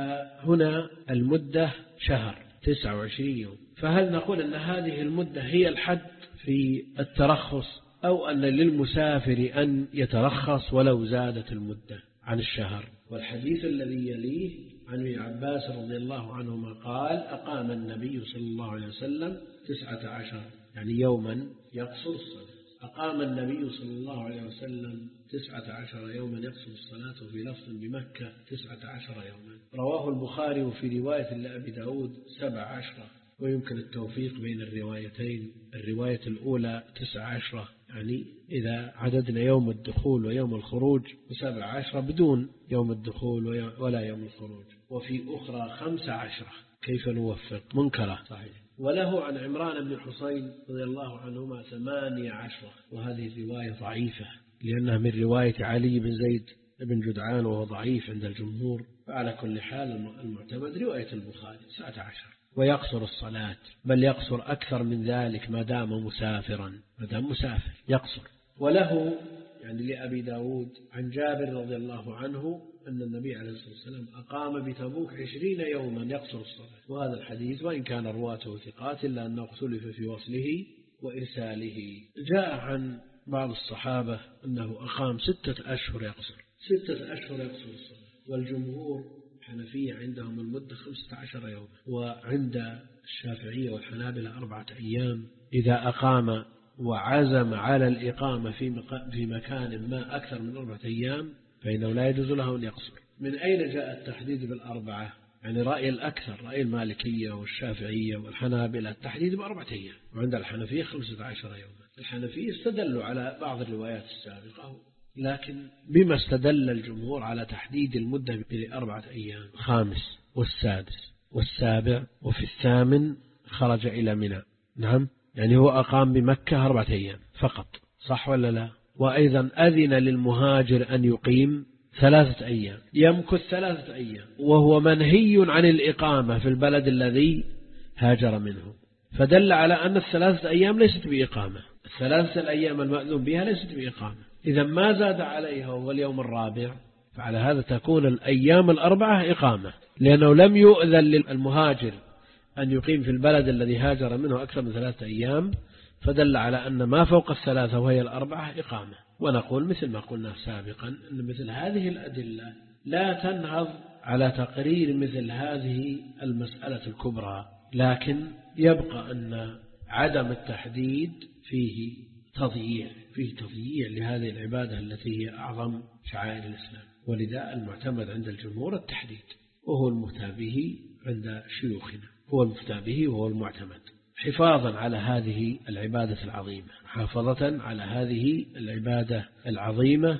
فهنا المدة شهر تسعة وعشرين يوم. فهل نقول أن هذه المدة هي الحد في الترخص، أو أن للمسافر أن يترخص ولو زادت المدة عن الشهر؟ والحديث الذي يليه عن ابن عباس رضي الله عنهما قال: أقام النبي صلى الله عليه وسلم تسعة عشر، يعني يوما يقصر الصلاة. أقام النبي صلى الله عليه وسلم تسعة عشر يوما يقصر الصلاة، وفي لفظ بمكة تسعة عشر يوما. رواه البخاري وفي رواية لأبي داود سبع عشرة، ويمكن التوفيق بين الروايتين. الرواية الأولى تسع عشرة، يعني إذا عددنا يوم الدخول ويوم الخروج وسبع عشرة بدون يوم الدخول ولا يوم الخروج. وفي أخرى خمس عشرة، كيف نوفق؟ منكرة صحيح. وله عن عمران بن حسين رضي الله عنهما ثمانية عشرة، وهذه رواية ضعيفة لأنها من رواية علي بن زيد بن جدعان وهو ضعيف عند الجمهور. فعلى كل حال المعتمد رواية البخاري تسعة عشر. ويقصر الصلاة، بل يقصر أكثر من ذلك ما دام مسافرا، ما دام مسافر يقصر. وله يعني لأبي داود عن جابر رضي الله عنه أن النبي عليه الصلاة والسلام أقام بتبوك عشرين يوما يقصر الصلاة. وهذا الحديث وإن كان رواته ثقات إلا أنه اختلف في وصله وإرساله. جاء عن بعض الصحابة أنه أقام ستة أشهر يقصر، ستة أشهر يقصر الصلاة. والجمهور الحنفية عندهم المدة خمسة عشر يوما، وعند الشافعية والحنابلة أربعة أيام. إذا أقام وعزم على الإقامة في في مكان ما أكثر من أربعة أيام فإنه لا يجوز له أن يقصر. من أين جاء التحديد بالأربعة؟ يعني رأي الأكثر، رأي المالكية والشافعية والحنابلة التحديد بأربعة أيام، وعند الحنفية خمسة عشر يوما. الحنفية استدلوا على بعض الروايات السابقة، لكن بما استدل الجمهور على تحديد المدة بأربعة أيام: الخامس والسادس والسابع، وفي الثامن خرج إلى منى. نعم، يعني هو أقام بمكة أربعة أيام فقط، صح ولا لا؟ وأيضا أذن للمهاجر أن يقيم ثلاثة أيام، يمكث ثلاثة أيام، وهو منهي عن الإقامة في البلد الذي هاجر منه. فدل على أن الثلاثة أيام ليست بإقامة، الثلاثة الأيام المأذون بها ليست بإقامة. إذا ما زاد عليها وهو اليوم الرابع فعلى هذا تكون الأيام الأربعة إقامة، لأنه لم يؤذن للمهاجر أن يقيم في البلد الذي هاجر منه أكثر من ثلاثة أيام، فدل على أن ما فوق الثلاثة وهي الأربعة إقامة. ونقول مثل ما قلنا سابقا أن مثل هذه الأدلة لا تنهض على تقرير مثل هذه المسألة الكبرى، لكن يبقى أن عدم التحديد فيه تضييع، فيه تضييع لهذه العبادة التي هي أعظم شعائر الإسلام. ولذا المعتمد عند الجمهور التحديد، وهو المفتى به عند شيوخنا، هو المفتى به وهو المعتمد، حفاظا على هذه العبادة العظيمة، محافظة على هذه العبادة العظيمة،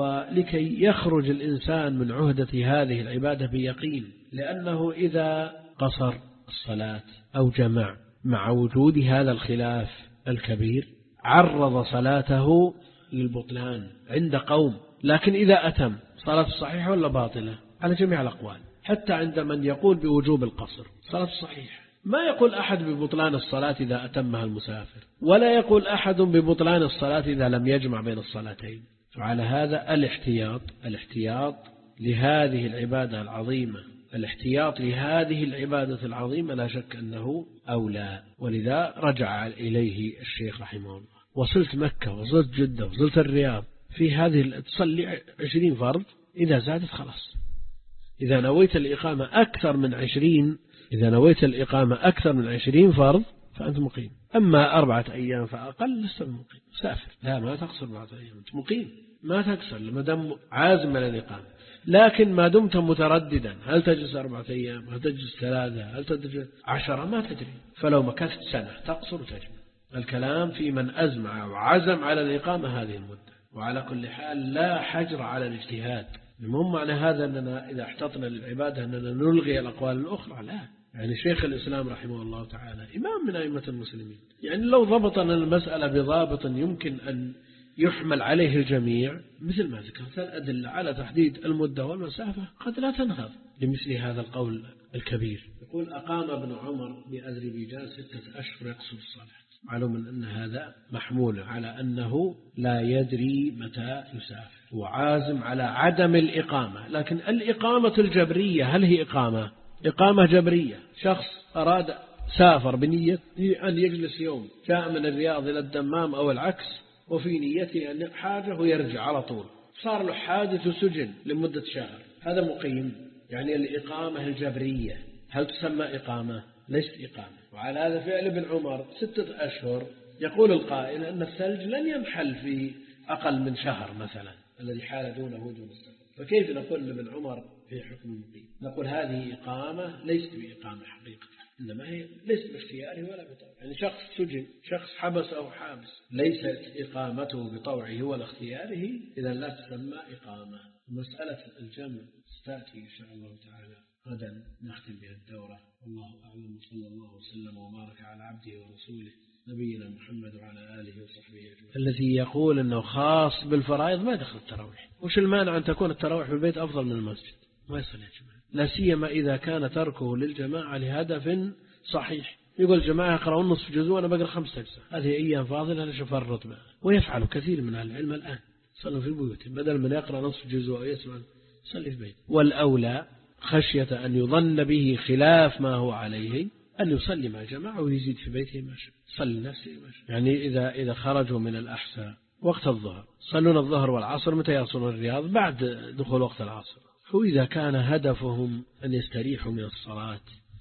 ولكي يخرج الإنسان من عهدة هذه العبادة بيقين. لأنه إذا قصر الصلاة أو جمع مع وجود هذا الخلاف الكبير عرض صلاته للبطلان عند قوم. لكن إذا أتم صلاة صحيحة ولا باطلة على جميع الأقوال، حتى عند من يقول بوجوب القصر صلاة صحيحة. ما يقول أحد ببطلان الصلاة إذا أتمها المسافر، ولا يقول أحد ببطلان الصلاة إذا لم يجمع بين الصلاتين. فعلى هذا الاحتياط الاحتياط لهذه العبادة العظيمة، الاحتياط لهذه العبادة العظيمة لا شك أنه أولى. ولذا رجع إليه الشيخ رحمه الله. وصلت مكة وصلت جدة وصلت الرياض، في هذه تصلي عشرين فرض، إذا زادت خلاص. إذا نويت الإقامة أكثر من عشرين إذا نويت الإقامة أكثر من عشرين فرض فأنت مقيم. أما أربعة أيام فأقل لست مقيم، سافر. لا، ما تقصر بعض أيام، أنت مقيم، ما تكسر لما دام عازم على الإقامة. لكن ما دمت مترددا، هل تجلس أربعة أيام، هل تجلس ثلاثة، هل تجلس عشرة، ما تدري. فلو مكثت سنة تقصر وتجمع. الكلام في من أزمع وعزم على الإقامة هذه المدة. وعلى كل حال لا حجر على الاجتهاد. المهم معنى هذا أننا إذا احتطنا للعبادة أننا نلغي الأقوال الأخرى، لا. يعني شيخ الإسلام رحمه الله تعالى إمام من أئمة المسلمين، يعني لو ضبطنا المسألة بضابط يمكن أن يحمل عليه الجميع، مثل ما ذكرت الأدلة على تحديد المدة والمسافة قد لا تنهض لمثل هذا القول الكبير. يقول أقام ابن عمر بأذربيجان ستة أشهر يقصد الصلاة. معلوم أن هذا محمول على أنه لا يدري متى يسافر، وعازم على عدم الإقامة. لكن الإقامة الجبرية هل هي إقامة؟ إقامة جبرية. شخص أراد سافر بنية أن يجلس يوم، جاء من الرياض إلى الدمام أو العكس، وفي نيته أن حاجة ويرجع على طول، صار له حادث وسجن لمدة شهر، هذا مقيم. يعني الإقامة الجبرية هل تسمى إقامة؟ ليست إقامة. وعلى هذا فعل ابن عمر ستة أشهر. يقول القائل أن الثلج لن ينحل في أقل من شهر مثلا، الذي حال دونه دون السفر، فكيف نقول لابن عمر في حكم المقيم؟ نقول هذه إقامة ليست بإقامة حقيقة، إنما هي ليست باختياره ولا بطوعه. يعني شخص سجن، شخص حبس أو حابس، ليست إقامته بطوعه ولا اختياره، إذا لا تسمى إقامة. مسألة الجمع ستأتي إن شاء الله تعالى غدا، نختم بها الدورة. والله أعلم، صلى الله وسلم وبارك على عبده ورسوله نبينا محمد وعلى آله وصحبه أجمعين. الذي يقول أنه خاص بالفرائض ما دخل التراويح، وش المانع أن تكون التراويح في البيت أفضل من المسجد؟ ما يصل يا جماعة، لا سيما إذا كان تركه للجماعة لهدف صحيح. يقول الجماعة يقرأون نصف جزء وأنا بقرأ خمسة أجزاء، هذه أيام فاضلة ليش أفرط بها؟ ويفعل كثير من العلم الآن، صلوا في البيوت بدل من يقرأ نصف جزء ويسمع، صلي في بيت. والأولى خشية أن يظن به خلاف ما هو عليه أن يصلي مع جماعة ويزيد في بيته ما شاء، صلي نفسه ما شاء. يعني إذا إذا خرجوا من الأحساء وقت الظهر صلون الظهر والعصر، متى يصلون الرياض؟ بعد دخول وقت العصر. وإذا كان هدفهم أن يستريحوا من الصلاة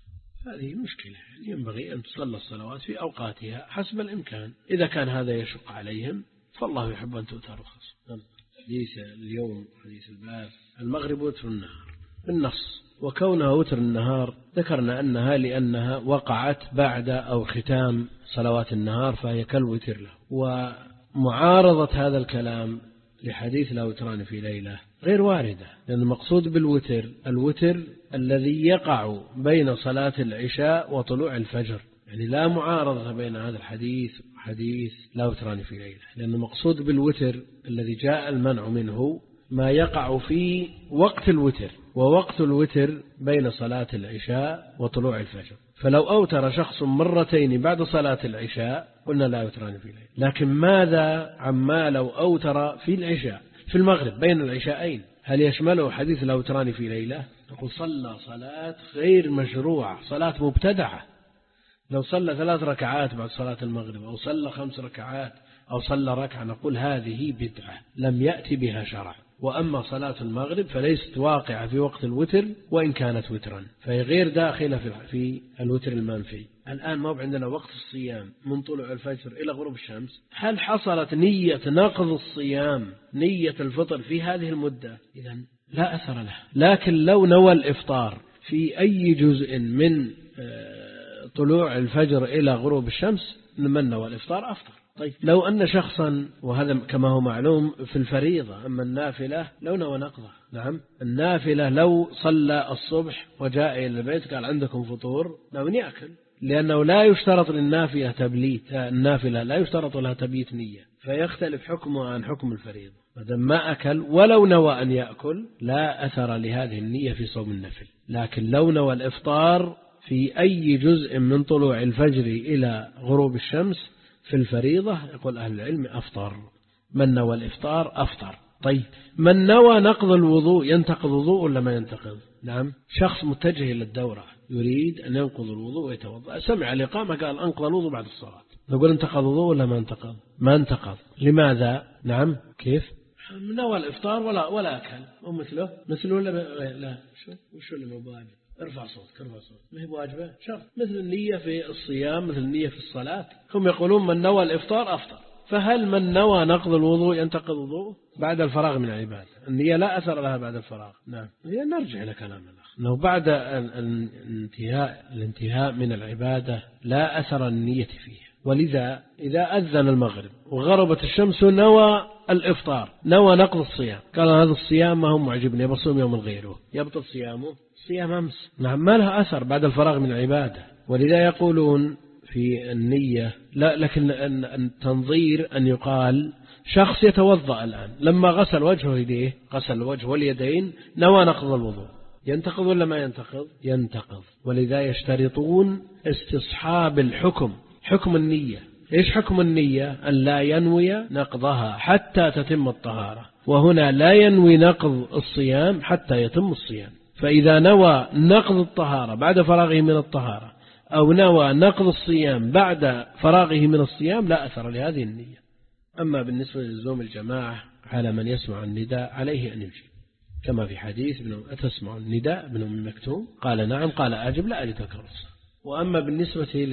هذه مشكلة، يعني ينبغي أن تصلى الصلوات في أوقاتها حسب الإمكان. إذا كان هذا يشق عليهم فالله يحب أن تؤتى رخص. حديث اليوم حديث الباب المغرب وتر النهار بالنص، وكونها وتر النهار ذكرنا أنها لأنها وقعت بعد أو ختام صلوات النهار فهي كالوتر له. ومعارضة هذا الكلام لحديث لا وتران في ليلة غير واردة، لأن المقصود بالوتر الوتر الذي يقع بين صلاة العشاء وطلوع الفجر، يعني لا معارضة بين هذا الحديث وحديث لا وتران في ليلة، لأن المقصود بالوتر الذي جاء المنع منه ما يقع في وقت الوتر، ووقت الوتر بين صلاة العشاء وطلوع الفجر. فلو أوتر شخص مرتين بعد صلاة العشاء قلنا لا وتران في ليلة. لكن ماذا عما لو أوتر في العشاء في المغرب بين العشاءين؟ هل يشمله حديث لا وتران في ليلة؟ نقول صلى صلاة غير مشروعة، صلاة مبتدعة. لو صلى ثلاث ركعات بعد صلاة المغرب أو صلى خمس ركعات أو صلى ركعة نقول هذه بدعة لم يأتي بها شرع. وأما صلاة المغرب فليست واقعة في وقت الوتر وإن كانت وترا، فهي غير داخلة في الوتر المنفي. الآن ما عندنا وقت الصيام من طلوع الفجر إلى غروب الشمس، هل حصلت نية نقض الصيام نية الفطر في هذه المدة؟ إذن لا أثر له. لكن لو نوى الإفطار في أي جزء من طلوع الفجر إلى غروب الشمس من نوى الإفطار أفطر. طيب لو أن شخصا، وهذا كما هو معلوم في الفريضة، أما النافلة لو نوى نقضة، نعم النافلة لو صلى الصبح وجاء إلى البيت قال عندكم فطور ناوي يأكل، لأنه لا يشترط للنافلة تبليت، النافلة لا يشترط لها تبييت نية، فيختلف حكمه عن حكم الفريضة. مادام ما أكل ولو نوى أن يأكل لا أثر لهذه النية في صوم النفل. لكن لو نوى الإفطار في أي جزء من طلوع الفجر إلى غروب الشمس في الفريضة يقول أهل العلم أفطر. من نوى الإفطار أفطر. طيب من نوى نقض الوضوء ينتقض وضوء ولا ما ينتقض؟ نعم، شخص متجه إلى الدورة يريد أن ينقض الوضوء ويتوضأ، سمع الإقامة قال أنقض الوضوء بعد الصلاة، نقول انتقض وضوء ولا ما انتقض؟ ما انتقض. لماذا؟ نعم كيف؟ نوى الإفطار ولا ولا أكل ومثله مثله ولا لا؟ شو وشو اللي مبواجب؟ ارفع صوتك ارفع صوتك، ما هي واجبة شرط، مثل النية في الصيام مثل النية في الصلاة. هم يقولون من نوى الإفطار أفطر. فهل من نوى نقض الوضوء ينتقض وضوء بعد الفراغ من العبادة؟ النية لا أثر لها بعد الفراغ. نعم، هي نرجع إلى كلام الأخ أنه بعد الانتهاء الانتهاء من العبادة لا أثر النية فيه. ولذا إذا أذن المغرب وغربت الشمس نوى الإفطار نوى نقض الصيام، قال هذا الصيام ما هم معجبني بصوم يوم غيره، يبطل صيامه صيام أمس. نعم، ما لها أثر بعد الفراغ من العبادة. ولذا يقولون في النية لا، لكن التنظير أن يقال شخص يتوضأ الآن لما غسل وجهه يديه غسل الوجه واليدين نوى نقض الوضوء، ينتقض ولا ما ينتقض؟ ينتقض. ولذا يشترطون استصحاب الحكم، حكم النية. إيش حكم النية؟ أن لا ينوي نقضها حتى تتم الطهارة، وهنا لا ينوي نقض الصيام حتى يتم الصيام. فإذا نوى نقض الطهارة بعد فراغه من الطهارة أو نوى نقض الصيام بعد فراغه من الصيام لا أثر لهذه النية. أما بالنسبة للزوم الجماعة على من يسمع النداء عليه أن يجيب، كما في حديث ابن أتسمع النداء ابن أم مكتوم قال نعم قال أجب لا أجد لك رخصة. وأما بالنسبة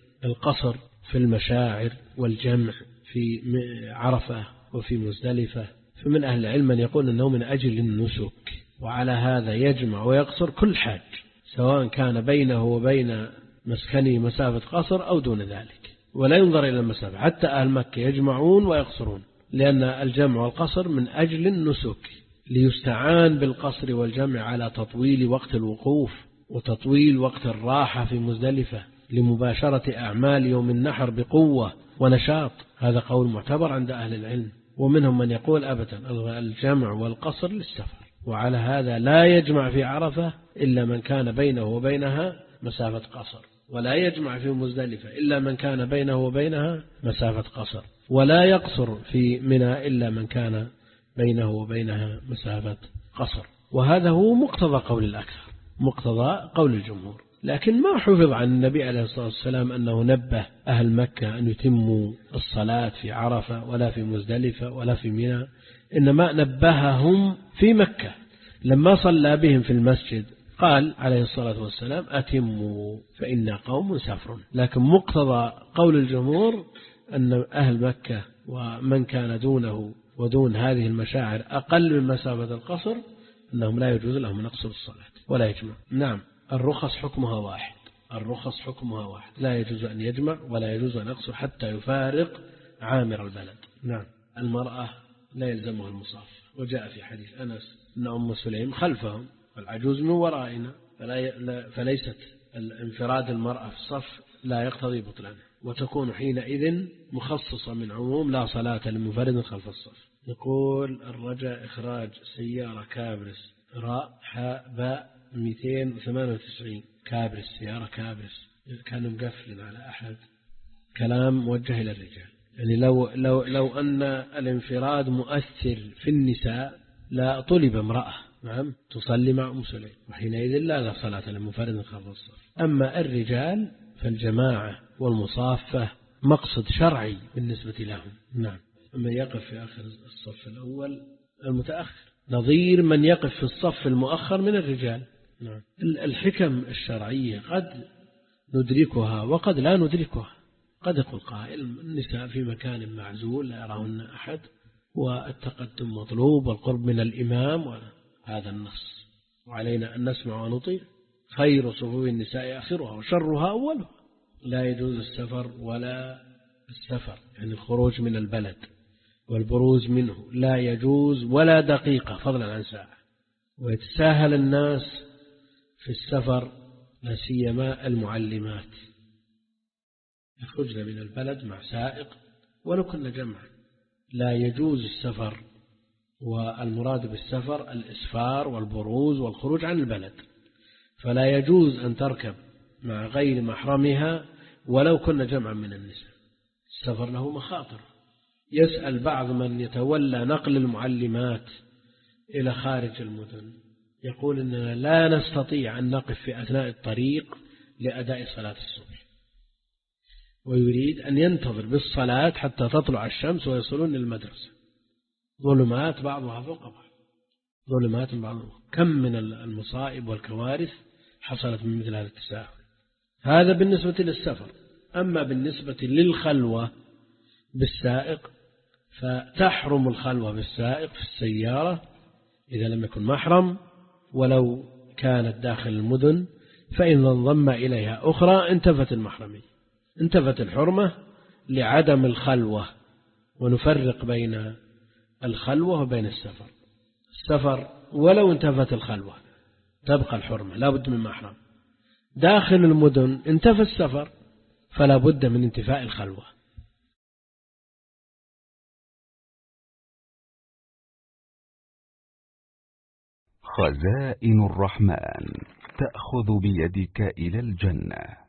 للقصر في المشاعر والجمع في عرفة وفي مزدلفة فمن أهل العلم من يقول أنه من أجل النسك، وعلى هذا يجمع ويقصر كل حاج سواء كان بينه وبين مسكنه مسافة قصر أو دون ذلك، ولا ينظر إلى المسافة. حتى أهل مكة يجمعون ويقصرون، لأن الجمع والقصر من أجل النسك، ليستعان بالقصر والجمع على تطويل وقت الوقوف وتطويل وقت الراحة في مزدلفة لمباشرة أعمال يوم النحر بقوة ونشاط. هذا قول معتبر عند أهل العلم. ومنهم من يقول أبدا الجمع والقصر للسفر، وعلى هذا لا يجمع في عرفة إلا من كان بينه وبينها مسافة قصر، ولا يجمع في مزدلفة إلا من كان بينه وبينها مسافة قصر، ولا يقصر في منى إلا من كان بينه وبينها مسافة قصر. وهذا هو مقتضى قول الأكثر، مقتضى قول الجمهور. لكن ما حفظ عن النبي عليه الصلاة والسلام أنه نبه أهل مكة أن يتموا الصلاة في عرفة ولا في مزدلفة ولا في منى، إنما نبههم في مكة لما صلى بهم في المسجد قال عليه الصلاة والسلام أتموا فإنا قوم سافرون. لكن مقتضى قول الجمهور أن أهل مكة ومن كان دونه ودون هذه المشاعر أقل من مسافة القصر أنهم لا يجوز لهم أن يقصروا الصلاة ولا يجمع. نعم، الرخص حكمها واحد، الرخص حكمها واحد، لا يجوز أن يجمع ولا يجوز أن يقصر حتى يفارق عامر البلد. نعم، المرأة لا يلزمها المصاف، وجاء في حديث أنس أن أم سليم خلفهم والعجوز من ورائنا، فلا فليست الانفراد المرأة في الصف لا يقتضي بطلانه، وتكون حينئذ مخصصة من عموم لا صلاة لمنفرد خلف الصف. يقول الرجاء إخراج سيارة كابرس راء حاء باء مئتين وثمانية وتسعين كابرس، سيارة كابرس كانوا مقفلين على أحد، كلام موجه إلى الرجال. يعني لو, لو, لو أن الانفراد مؤثر في النساء لا طلب امرأة نعم تصلي مع أم سليم، وحينئذ لا لا صلاة لمنفرد خلف الصف. أما الرجال فالجماعة والمصافة مقصد شرعي بالنسبة لهم. نعم، أما يقف في آخر الصف الأول المتأخر نظير من يقف في الصف المؤخر من الرجال. الحكم الشرعية قد ندركها وقد لا ندركها. قد يقول قائل النساء في مكان معزول لا يراهن أحد والتقدم مطلوب والقرب من الإمام، وهذا النص وعلينا أن نسمع ونطيع. خير صفوف النساء آخرها وشرها أولها. لا يجوز السفر ولا السفر يعني الخروج من البلد والبروز منه لا يجوز ولا دقيقة فضلا عن ساعة. ويتساهل الناس في السفر لا سيما المعلمات، يخرجن من البلد مع سائق ولو كنا جمعا. لا يجوز السفر، والمراد بالسفر الإسفار والبروز والخروج عن البلد، فلا يجوز أن تركب مع غير محرمها ولو كنا جمعا من النساء. السفر له مخاطر. يسأل بعض من يتولى نقل المعلمات إلى خارج المدن يقول إننا لا نستطيع أن نقف في أثناء الطريق لأداء صلاة الصبح، ويريد أن ينتظر بالصلاة حتى تطلع الشمس ويصلون للمدرسة. ظلمات بعضها فوق بعض، ظلمات بعضها. كم من المصائب والكوارث حصلت من مثل هذا التساهل. هذا بالنسبة للسفر. أما بالنسبة للخلوة بالسائق فتحرم الخلوة بالسائق في السيارة إذا لم يكن محرم، ولو كانت داخل المدن فإن انضم إليها أخرى انتفت المحرمية، انتفت الحرمة لعدم الخلوة. ونفرق بين الخلوة وبين السفر. السفر ولو انتفت الخلوة تبقى الحرمة لا بد من محرم. داخل المدن انتفى السفر فلا بد من انتفاء الخلوة. خزائن الرحمن تأخذ بيدك إلى الجنة.